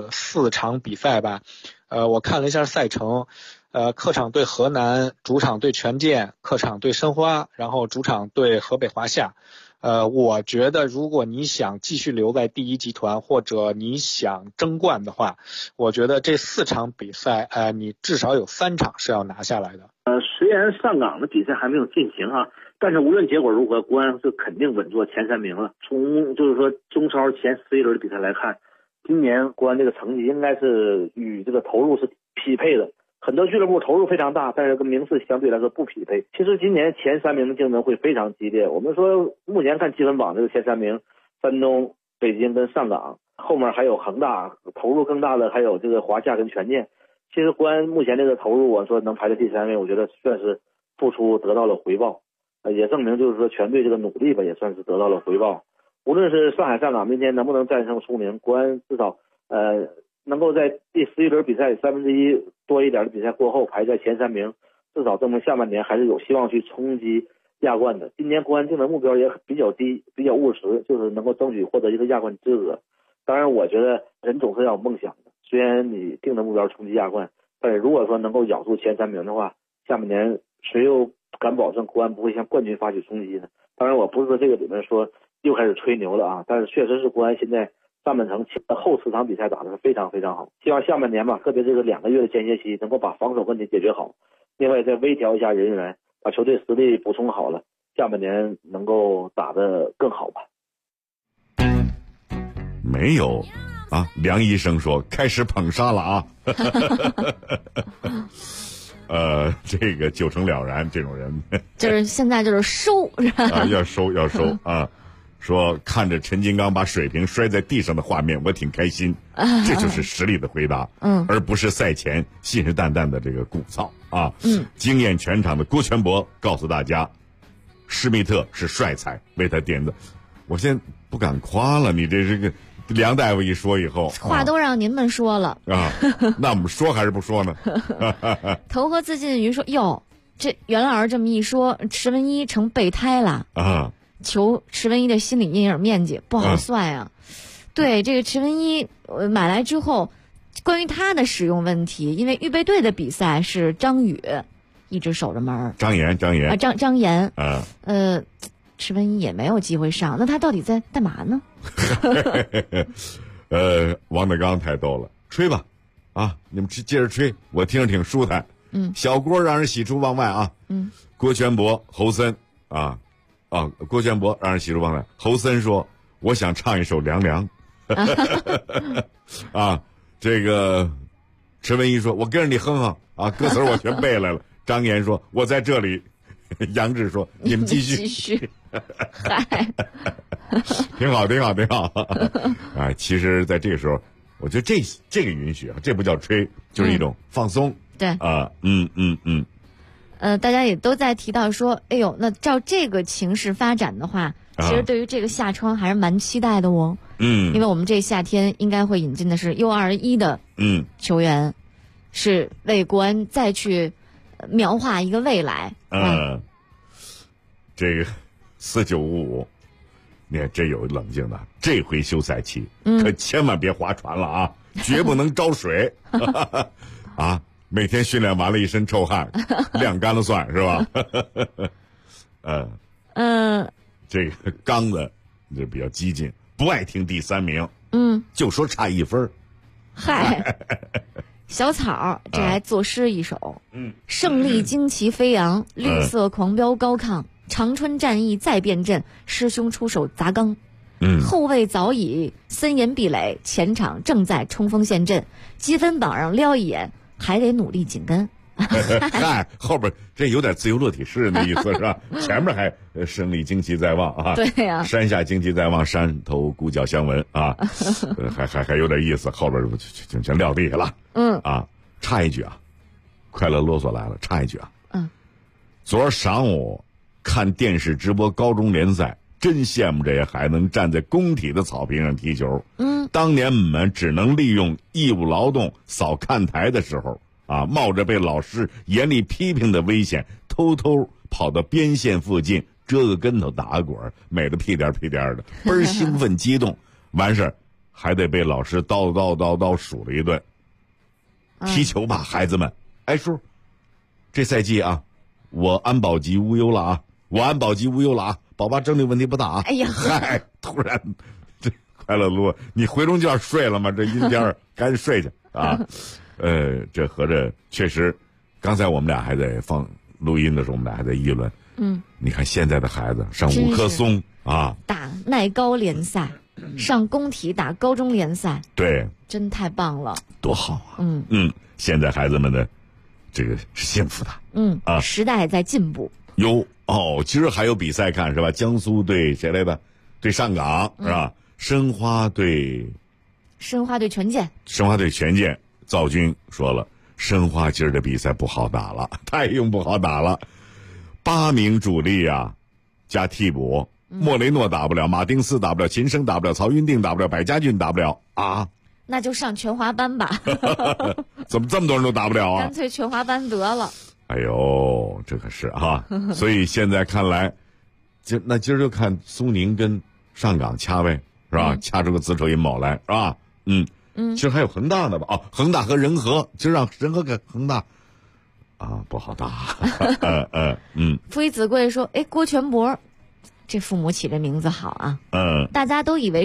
4场比赛吧。我看了一下赛程，客场对河南，主场对权健，客场对申花，然后主场对河北华夏。我觉得如果你想继续留在第一集团，或者你想争冠的话，我觉得这4场比赛，你至少有3场是要拿下来的。 虽然上港的比赛还没有进行啊，但是无论结果如何，国安是肯定稳坐前3名了。从就是说中超前11轮的比赛来看，今年国安这个成绩应该是与这个投入是匹配的。很多俱乐部投入非常大，但是跟名次相对来说不匹配。其实今年前3名的竞争会非常激烈。我们说目前看积分榜这个前3名，山东、北京跟上港，后面还有恒大，投入更大的还有这个华夏跟权健。其实国安目前这个投入，我说能排在第3位，我觉得算是付出得到了回报，也证明就是说全队这个努力吧，也算是得到了回报。无论是上海上港明天能不能战胜苏宁，国安至少能够在第11轮比赛1/3多一点的比赛过后排在前3名，至少证明下半年还是有希望去冲击亚冠的。今年国安定的目标也比较低，比较务实，就是能够争取获得一个亚冠资格。当然我觉得人总是要有梦想的，虽然你定的目标冲击亚冠，但是如果说能够咬住前3名的话，下半年谁又敢保证国安不会向冠军发起冲击呢？当然我不是说这个里面说又开始吹牛了啊，但是确实是国安现在上半程后4场比赛打得是非常非常好，希望下半年吧，特别这个2个月的间歇期能够把防守问题解决好，另外再微调一下人员，把球队实力补充好了，下半年能够打得更好吧。 没有啊，梁医生说开始捧杀了啊。这个9成了然，这种人就是现在就是收啊，要收啊。说看着陈金刚把水瓶摔在地上的画面，我挺开心，这就是实力的回答，而不是赛前信誓旦旦的这个鼓噪啊。惊艳全场的郭全博告诉大家，施密特是帅才，为他点的。我现在不敢夸了，你这个梁大夫一说以后， 话都让您们说了啊，那我们说还是不说呢？ 投河自尽鱼说，哟，这袁老师这么一说，池文一成备胎了啊。求池文一的心理阴影面积不好算呀。对，这个池文一买来之后，关于他的使用问题，因为预备队的比赛是张宇一直守着门， 张岩啊，张岩，池文一也没有机会上，那他到底在干嘛呢？ 王德刚太逗了，吹吧，啊，你们接着吹，我听着挺舒坦。小郭让人喜出望外啊。郭全博、侯森郭全博让人喜出望外。侯森说：“我想唱一首《凉凉》。”啊，这个池文一说：“我跟着你哼哼啊，歌词我全背来了。”张岩说：“我在这里。”杨志说：“你们继续。” 嗨， 挺好。啊，其实，在这个时候，我觉得这个允许啊，这不叫吹，就是一种放松。 对啊， 大家也都在提到说，哎呦，那照这个情势发展的话，其实对于这个夏窗还是蛮期待的哦。因为我们这夏天应该会引进的是 U21 的球员，是为国安再去描画一个未来。 这个4955，你看这有冷静的，这回休赛期可千万别划船了啊，绝不能招水啊。每天训练完了一身臭汗，晾干了算是吧？这个刚的就比较激进，不爱听第3名，就说差1分。 嗨，小草这还作诗一首，胜利旌旗飞扬，绿色狂飙高亢，长春战役再变阵，师兄出手砸缸。后卫早已森严壁垒，前场正在冲锋陷阵，积分榜上撩一眼。还得努力紧跟。 嗨，后边这有点自由落体诗人的意思是吧？前面还胜利旌旗在望啊， 对呀， 山下旌旗在望，山头鼓角相闻啊，还有点意思，后边就全撂地下了。插一句啊，快乐啰嗦来了，插一句啊，昨儿晌午看电视直播高中联赛，真羡慕这些孩子能站在工体的草坪上踢球。当年我们只能利用义务劳动扫看台的时候啊，冒着被老师严厉批评的危险，偷偷跑到边线附近折个跟头打个滚，美得屁颠屁颠的，倍儿兴奋激动。完事还得被老师叨数了一顿。踢球吧，孩子们！哎叔，这赛季啊，我安保级无忧了啊，宝宝精力问题不大啊。 哎呀， 嗨，突然这快乐路，你回笼觉睡了吗？这阴天赶紧睡去啊！这合着确实，刚才我们俩还在放录音的时候，我们俩还在议论。你看现在的孩子上5棵松啊， 打耐高联赛，上工体打高中联赛， 对， 真太棒了， 多好啊！现在孩子们的这个是幸福的。 时代在进步。 今儿还有比赛看是吧？江苏对谁来的？对上港是吧？申花对权健。 赵军说了，申花今儿的比赛不好打了，太用不好打了。8名主力啊，加替补，莫雷诺打不了，马丁斯打不了，秦升打不了，曹云定打不了，百家俊打不了啊。 那就上全华班吧。 怎么这么多人都打不了啊？ 干脆全华班得了。 哎呦，这可是哈，所以现在看来，今儿就看苏宁跟上港掐呗，是吧？掐出个子丑寅卯来，是吧？其实还有恒大的吧？恒大和仁和，今儿让仁和给恒大啊，不好打。 夫妻子贵说，郭全博，这父母起这名字好啊。大家都以为是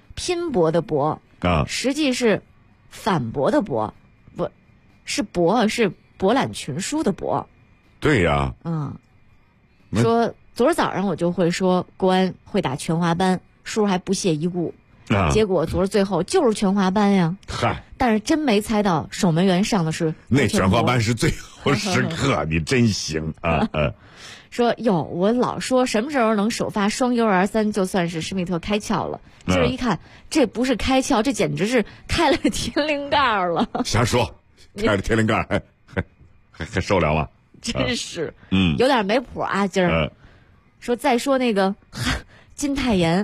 拼搏的搏啊， 实际是反驳的驳，不是博，是博览群书的博。 对呀。 说昨儿早上我就会说国安会打全华班，叔还不屑一顾。结果昨儿最后就是全华班呀。 嗨， 但是真没猜到守门员上的是那全华班是最后时刻，你真行啊！ 说哟，我老说什么时候能首发双 U23，就算是施密特开窍了。今儿一看，这不是开窍，这简直是开了天灵盖了。 瞎说，开了天灵盖还受了吗？ 真是，有点没谱啊！今儿说再说那个金泰妍，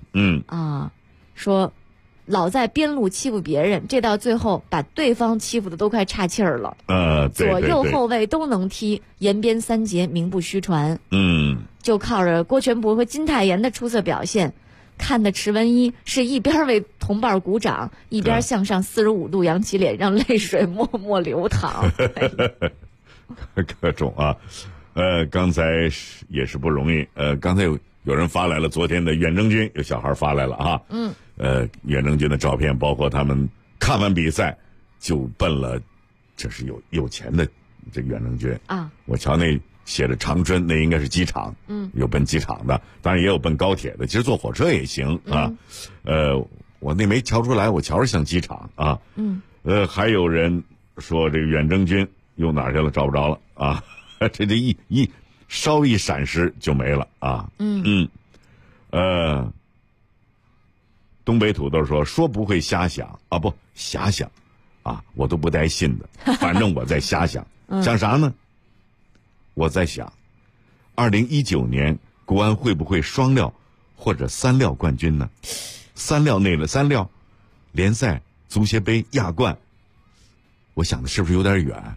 说老在边路欺负别人，这到最后把对方欺负的都快岔气儿了。左右后卫都能踢，延边三杰名不虚传。就靠着郭全博和金泰妍的出色表现，看的池文一是一边为同伴鼓掌，一边向上45度扬起脸，让泪水默默流淌。 各种啊，刚才也是不容易。刚才有人发来了昨天的远征军，有小孩发来了啊。远征军的照片，包括他们看完比赛就奔了，这是有钱的这个远征军啊。我瞧那写着长春，那应该是机场，有奔机场的，当然也有奔高铁的，其实坐火车也行啊。我那没瞧出来，我瞧着像机场啊。还有人说这个远征军又哪儿去了，找不着了啊。这稍一闪失就没了啊。东北土豆说不会瞎想啊，不遐想啊，我都不带信的，反正我在瞎想。想啥呢？我在想2019年国安会不会双料或者3料冠军呢？3料内的3料，联赛、足协杯、亚冠，我想的是不是有点远？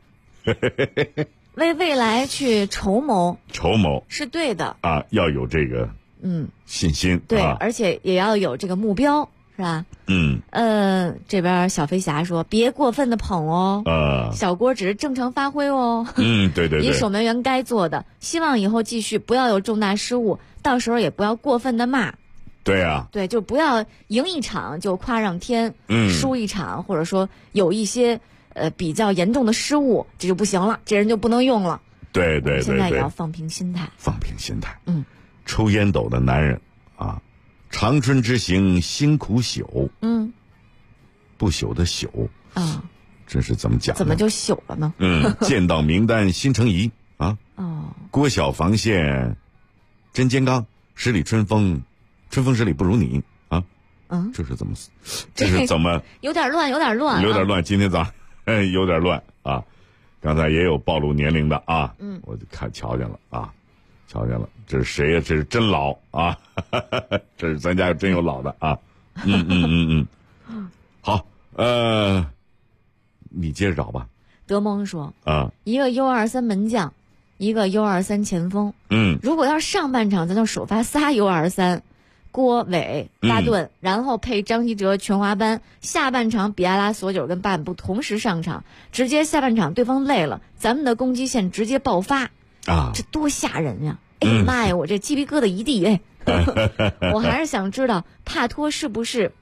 为未来去筹谋是对的啊，要有这个信心。 对，而且也要有这个目标，是吧？这边小飞侠说别过分的捧哦，小郭只是正常发挥哦。 对， 以守门员该做的，希望以后继续不要有重大失误，到时候也不要过分的骂。 对啊， 对，就不要赢一场就夸上天，输一场或者说有一些比较严重的失误，这就不行了，这人就不能用了。 对， 现在也要放平心态。 抽烟斗的男人啊，长春之行辛苦朽，不朽的朽啊，这是怎么讲？ 怎么就朽了呢？ 见到名单新成仪啊，郭晓防线真坚刚，十里春风十里不如你啊，这是怎么？ 有点乱， 有点乱。今天早上有点乱啊，刚才也有暴露年龄的啊，我就瞧见了啊。这是谁呀？这是真老啊！这是咱家真有老的啊！好，你接着找吧。 德蒙说一个 U23 门将，一个 U23 前锋。如果要是上半场咱就首发仨 U23，郭伟、巴顿，然后配张稀哲、全华班，下半场比阿拉、索九跟巴本布同时上场，直接下半场对方累了，咱们的攻击线直接爆发啊！这多吓人呀！妈呀，我这鸡皮疙瘩一地哎！我还是想知道帕托是不是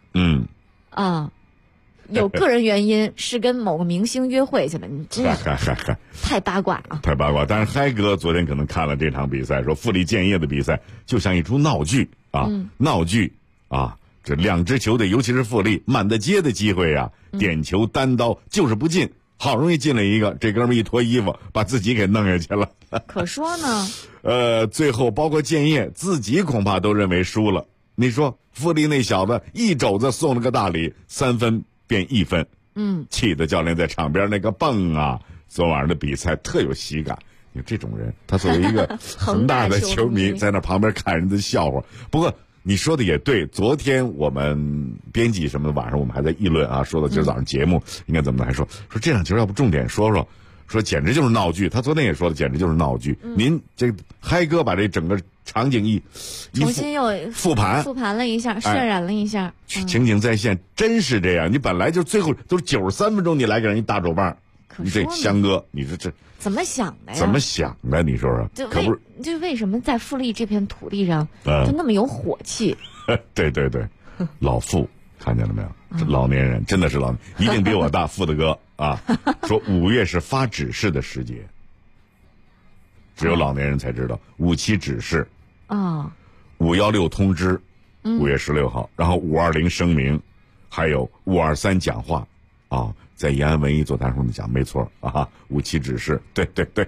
有个人原因，是跟某个明星约会去了？你真太八卦了， 太八卦。但是嗨哥昨天可能看了这场比赛，说富力建业的比赛就像一出闹剧啊，闹剧啊！这两支球队，尤其是富力，满大街的机会啊，点球单刀就是不进。好容易进了一个，这哥们一脱衣服，把自己给弄下去了。 可说呢， 最后包括建业自己恐怕都认为输了。你说富力那小子一肘子送了个大礼，3分变1分，气的教练在场边那个蹦啊！昨晚上的比赛特有喜感。你这种人，他作为一个恒大的球迷，在那旁边看人的笑话。不过你说的也对，昨天我们编辑什么的晚上我们还在议论啊，说到今儿早上节目应该怎么来说这场球要不重点说简直就是闹剧。他昨天也说了，简直就是闹剧。您这嗨哥把这整个场景重新又复盘了一下，渲染了一下， 情景再现，真是这样。你本来就最后都是93分钟，你来给人一大肘棒，你这香哥，你说这怎么想的呀？ 怎么想的？你说说，可不是为什么在富力这片土地上就那么有火气？ 对， 老傅看见了没有？这老年人真的是老年，一定比我大，傅的哥啊，说5月是发指示的时节，只有老年人才知道5.7指示啊 ，5.16通知，5月16号，然后5.20声明，还有5.23讲话啊，在延安文艺座谈会上讲，没错啊，5.7指示，对对对，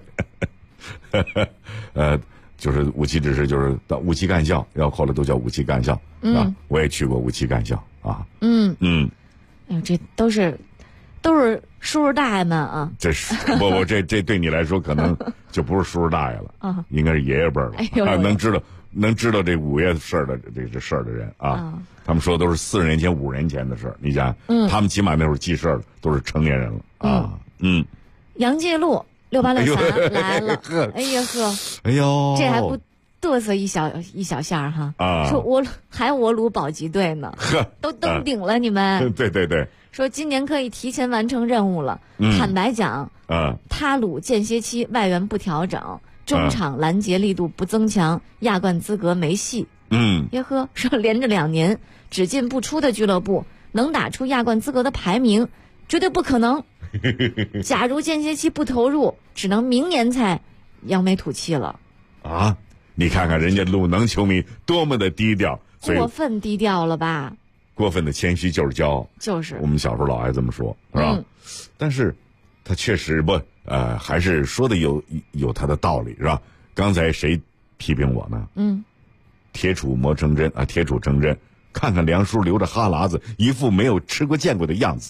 就是5.7指示，就是到5.7干校，要后来都叫5.7干校啊，我也去过5.7干校啊， 哎呦，这都是叔叔大爷们啊！ 这是不这对你来说可能就不是叔叔大爷了啊， 应该是爷爷辈儿了。 哎呦， 能知道这5月事儿的这事儿的人啊，他们说都是40年前、50年前的事儿。你想，他们起码那会儿记事儿的都是成年人了啊。 杨介禄6863来了，哎呀呵， 哎呦， 这还不嘚瑟一小下哈啊！说还我鲁保级队呢，都登顶了你们。 对对对。 说今年可以提前完成任务了。坦白讲，他鲁间歇期外援不调整，中场拦截力度不增强，亚冠资格没戏。耶呵，说连着2年只进不出的俱乐部，能打出亚冠资格的排名，绝对不可能。假如间歇期不投入，只能明年才扬眉吐气了。 啊！你看看人家鲁能球迷多么的低调， 过分低调了吧？ 过分的谦虚就是骄傲， 就是我们小时候老爱这么说，是吧？但是他确实还是说的有他的道理，是吧？刚才谁批评我呢？铁杵磨成针啊，铁杵成针。看看梁叔流着哈喇子，一副没有吃过见过的样子，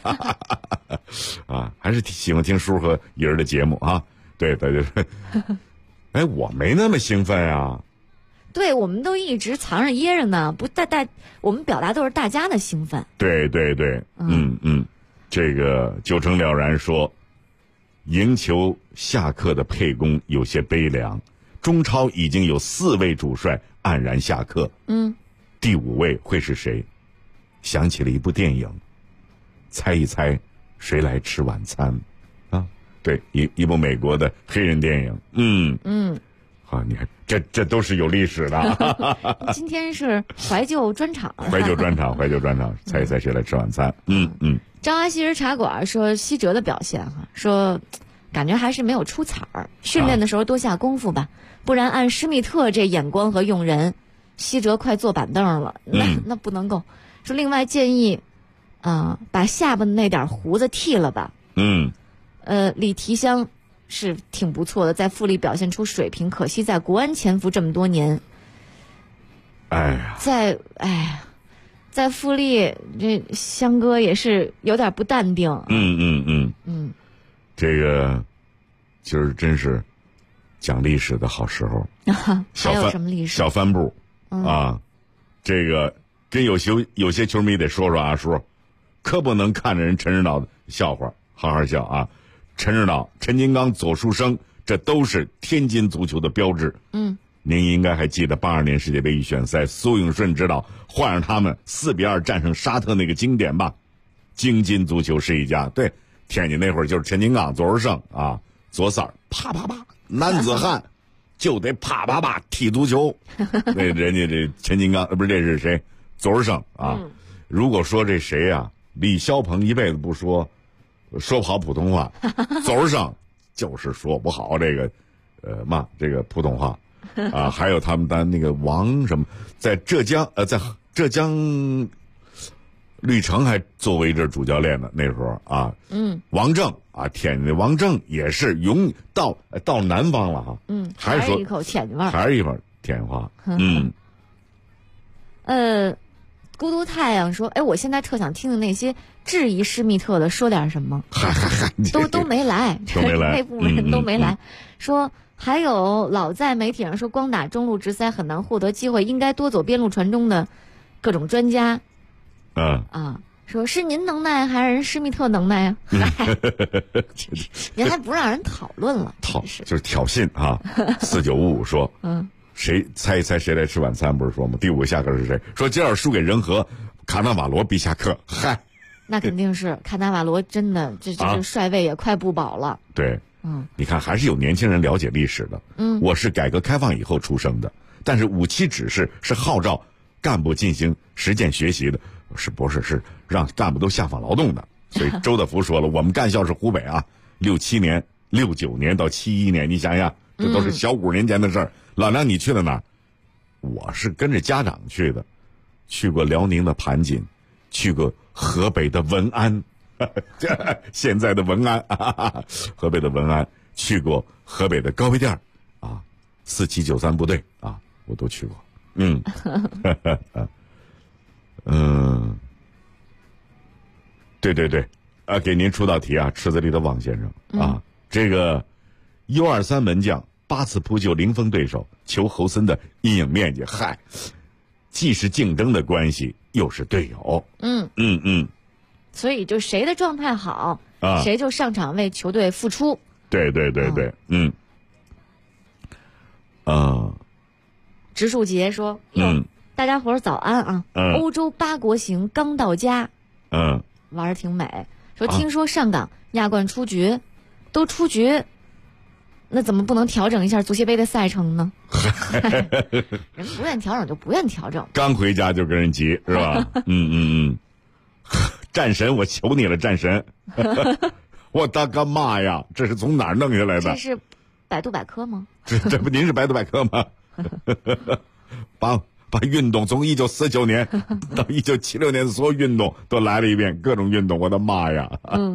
啊，还是喜欢听叔和爷儿的节目啊。对对对，哎，我没那么兴奋啊。 对，我们都一直藏着掖着呢，不我们表达都是大家的兴奋。 对对对，这个9成了然说，赢球下课的沛公有些悲凉，中超已经有4位主帅黯然下课，第5位会是谁？想起了一部电影，猜一猜谁来吃晚餐啊？对，一部美国的黑人电影，好，你看这都是有历史的。 今天是怀旧专场， 怀旧专场，猜一猜谁来吃晚餐？ 张阿西日茶馆说西哲的表现说感觉还是没有出彩儿，训练的时候多下功夫吧，不然按施密特这眼光和用人，西哲快坐板凳了，那不能够。说另外建议把下巴那点胡子剃了吧。李提香是挺不错的，在富力表现出水平，可惜在国安潜伏这么多年。在富力，这香哥也是有点不淡定。 这个今儿真是讲历史的好时候。 还有什么历史？ 小帆布啊，这个跟有些球迷得说说阿叔，可不能看着人陈指导的笑话好好笑啊。陈指导、陈金刚、左书生，这都是天津足球的标志。您应该还记得82年世界杯预选赛，苏永顺指导换上他们4-2战胜沙特那个经典吧？京津足球是一家。对，天津那会儿就是陈金刚、左书生啊，左三儿啪啪啪，男子汉就得啪啪啪踢足球。那人家这陈金刚不是，这是谁？左书生啊。如果说这谁啊，李霄鹏一辈子不说不好普通话，左书生就是说不好这个这个普通话啊。还有他们的那个王什么，在浙江绿城还作为这主教练呢，那时候啊，王正啊，天津的王正也是到南方了哈，还是说一口天津味， 还是一口天津话， 孤独太阳说，我现在特想听听那些质疑施密特的说点什么，都没来，内部人都没来，说还有老在媒体上说光打中路直塞很难获得机会，应该多走边路传中的各种专家，说是您能耐还是人施密特能耐啊？您还不让人讨论了， 就是挑衅啊！4955说，谁猜一猜谁来吃晚餐？不是说吗？第5个下课是谁？说今儿输给仁和，卡纳瓦罗必下课。嗨， 那肯定是卡纳瓦罗，真的这帅位也快不保了。 对，你看还是有年轻人了解历史的。我是改革开放以后出生的，但是5.7指示是号召干部进行实践学习的，是不是是让干部都下放劳动的？所以周德福说了，我们干校是湖北啊，67年、69年到71年，你想想，这都是小5年前的事儿。老梁，你去了哪儿？我是跟着家长去的，去过辽宁的盘锦，去过河北的文安，现在的文安，河北的文安，去过河北的高碑店啊，4793部队啊，我都去过。对，给您出道题啊，池子里的王先生啊，这个U23门将8次扑救零封对手，求侯森的阴影面积，嗨，既是竞争的关系，又是队友。 所以就谁的状态好，谁就上场为球队付出。 对， 植树杰说：“大家伙儿早安啊！欧洲8国行刚到家，玩儿挺美。说听说上港亚冠出局，都出局，那怎么不能调整一下足协杯的赛程呢？人不愿调整就不愿调整。 刚回家就跟人急是吧？战神，我求你了，战神！我的个妈呀，这是从哪儿弄下来的？ 这是百度百科吗？ 这不您是百度百科吗？把运动从1949年到1976年的所有运动都来了一遍，各种运动，我的妈呀！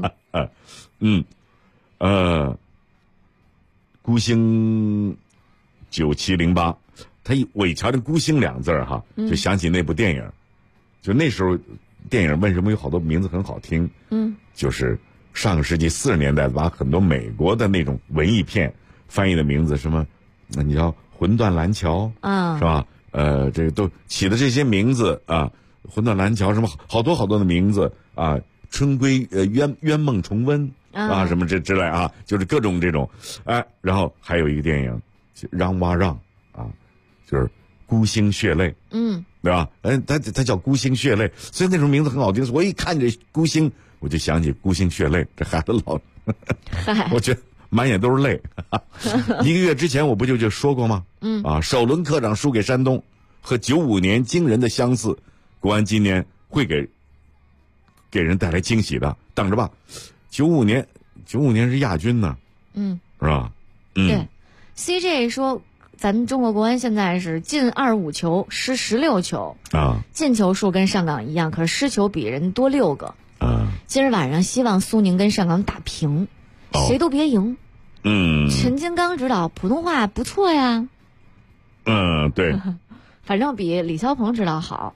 孤星9708，我一瞧这孤星2字哈，就想起那部电影，就那时候电影为什么有好多名字很好听？就是上个世纪40年代把很多美国的那种文艺片翻译的名字，什么，那你叫魂断蓝桥是吧？这个都起的这些名字啊，魂断蓝桥什么好多的名字啊，春归冤梦重温啊，什么这之类啊，就是各种这种，然后还有一个电影让哇让啊，就是孤星血泪，对吧？它叫孤星血泪，所以那种名字很好听。我一看这孤星，我就想起孤星血泪，这孩子老，我觉得满眼都是泪。1个月之前我不就说过吗？首轮客场输给山东，和95年惊人的相似，国安今年会给人带来惊喜的，等着吧。95年是亚军呢，是吧？ 对 ，CJ 说咱们中国国安现在是进25球，失16球啊，进球数跟上港一样，可是失球比人多6个。今儿晚上希望苏宁跟上港打平，谁都别赢。陈金刚指导普通话不错呀。 对， 反正比李霄鹏指导好。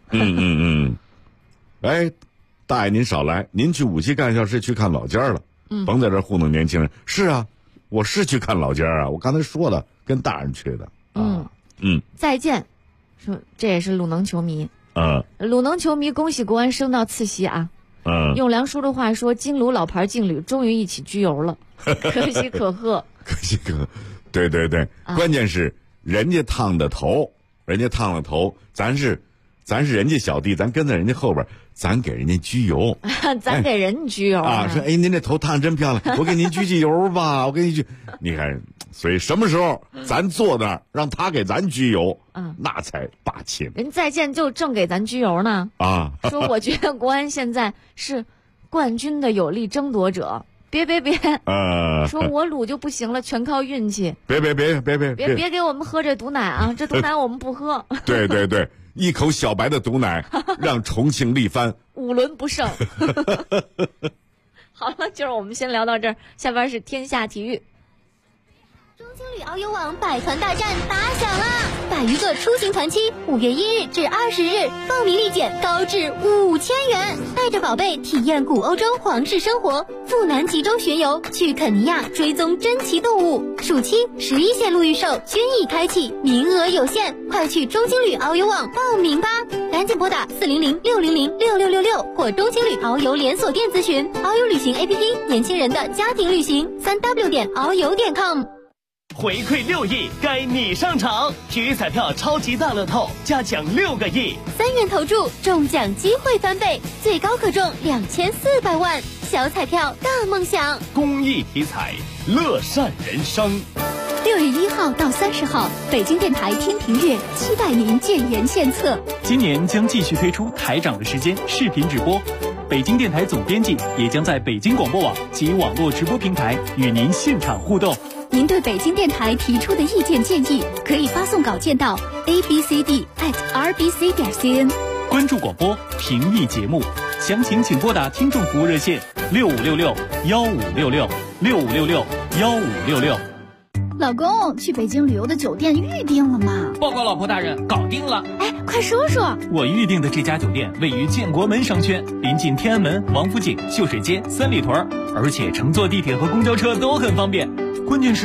哎，大爷您少来，您去武器干校是去看老家了，甭在这糊弄年轻人。是啊，我是去看老家啊，我刚才说了，跟大人去的。 再见，说这也是鲁能球迷。鲁能球迷恭喜国安升到次席啊。用梁叔的话说，金鲁老牌劲旅终于一起居游了，可喜可贺。 可喜可贺，对，关键是人家烫了头，咱是人家小弟，咱跟在人家后边，咱给人家居游， 咱给人居游啊！说您这头烫真漂亮，我给您居游吧，我给你居。你看，所以什么时候咱坐那儿让他给咱居游，那才霸气。 人再见就正给咱居游呢啊！说我觉得国安现在是冠军的有力争夺者。别说我鲁就不行了，全靠运气。别给我们喝这毒奶啊！这毒奶我们不喝。 对，一口小白的毒奶让重庆力帆 5轮不胜。好了，就是我们先聊到这儿，下边是天下体育。 中青旅遨游网百团大战打响啦！100余个出行团期，5月1日至20日，报名立减高至5000元，带着宝贝体验古欧洲皇室生活，赴南极洲巡游，去肯尼亚追踪珍奇动物。暑期11线路预售均已开启，名额有限，快去中青旅遨游网报名吧！赶紧拨打400-600-6666或中青旅遨游连锁店咨询。遨游旅行 APP， 年轻人的家庭旅行，3w.遨游.com。 回馈6亿，该你上场！体育彩票超级大乐透加奖6个亿 ，3元投注中奖机会翻倍，最高可中2400万。小彩票大梦想， 公益体彩，乐善人生。 6月1号到30号，北京电台听评月，期待您建言献策。 今年将继续推出台长的时间视频直播，北京电台总编辑也将在北京广播网及网络直播平台与您现场互动。 您对北京电台提出的意见建议，可以发送稿件到 abcd@rbc.cn。 关注广播，评议节目，详情请拨打听众服务热线6566-1566，6566-1566。 老公，去北京旅游的酒店预定了吗？ 报告老婆大人，搞定了。 哎，快说说。 我预定的这家酒店位于建国门商圈，临近天安门、王府井、秀水街、三里屯，而且乘坐地铁和公交车都很方便。关键是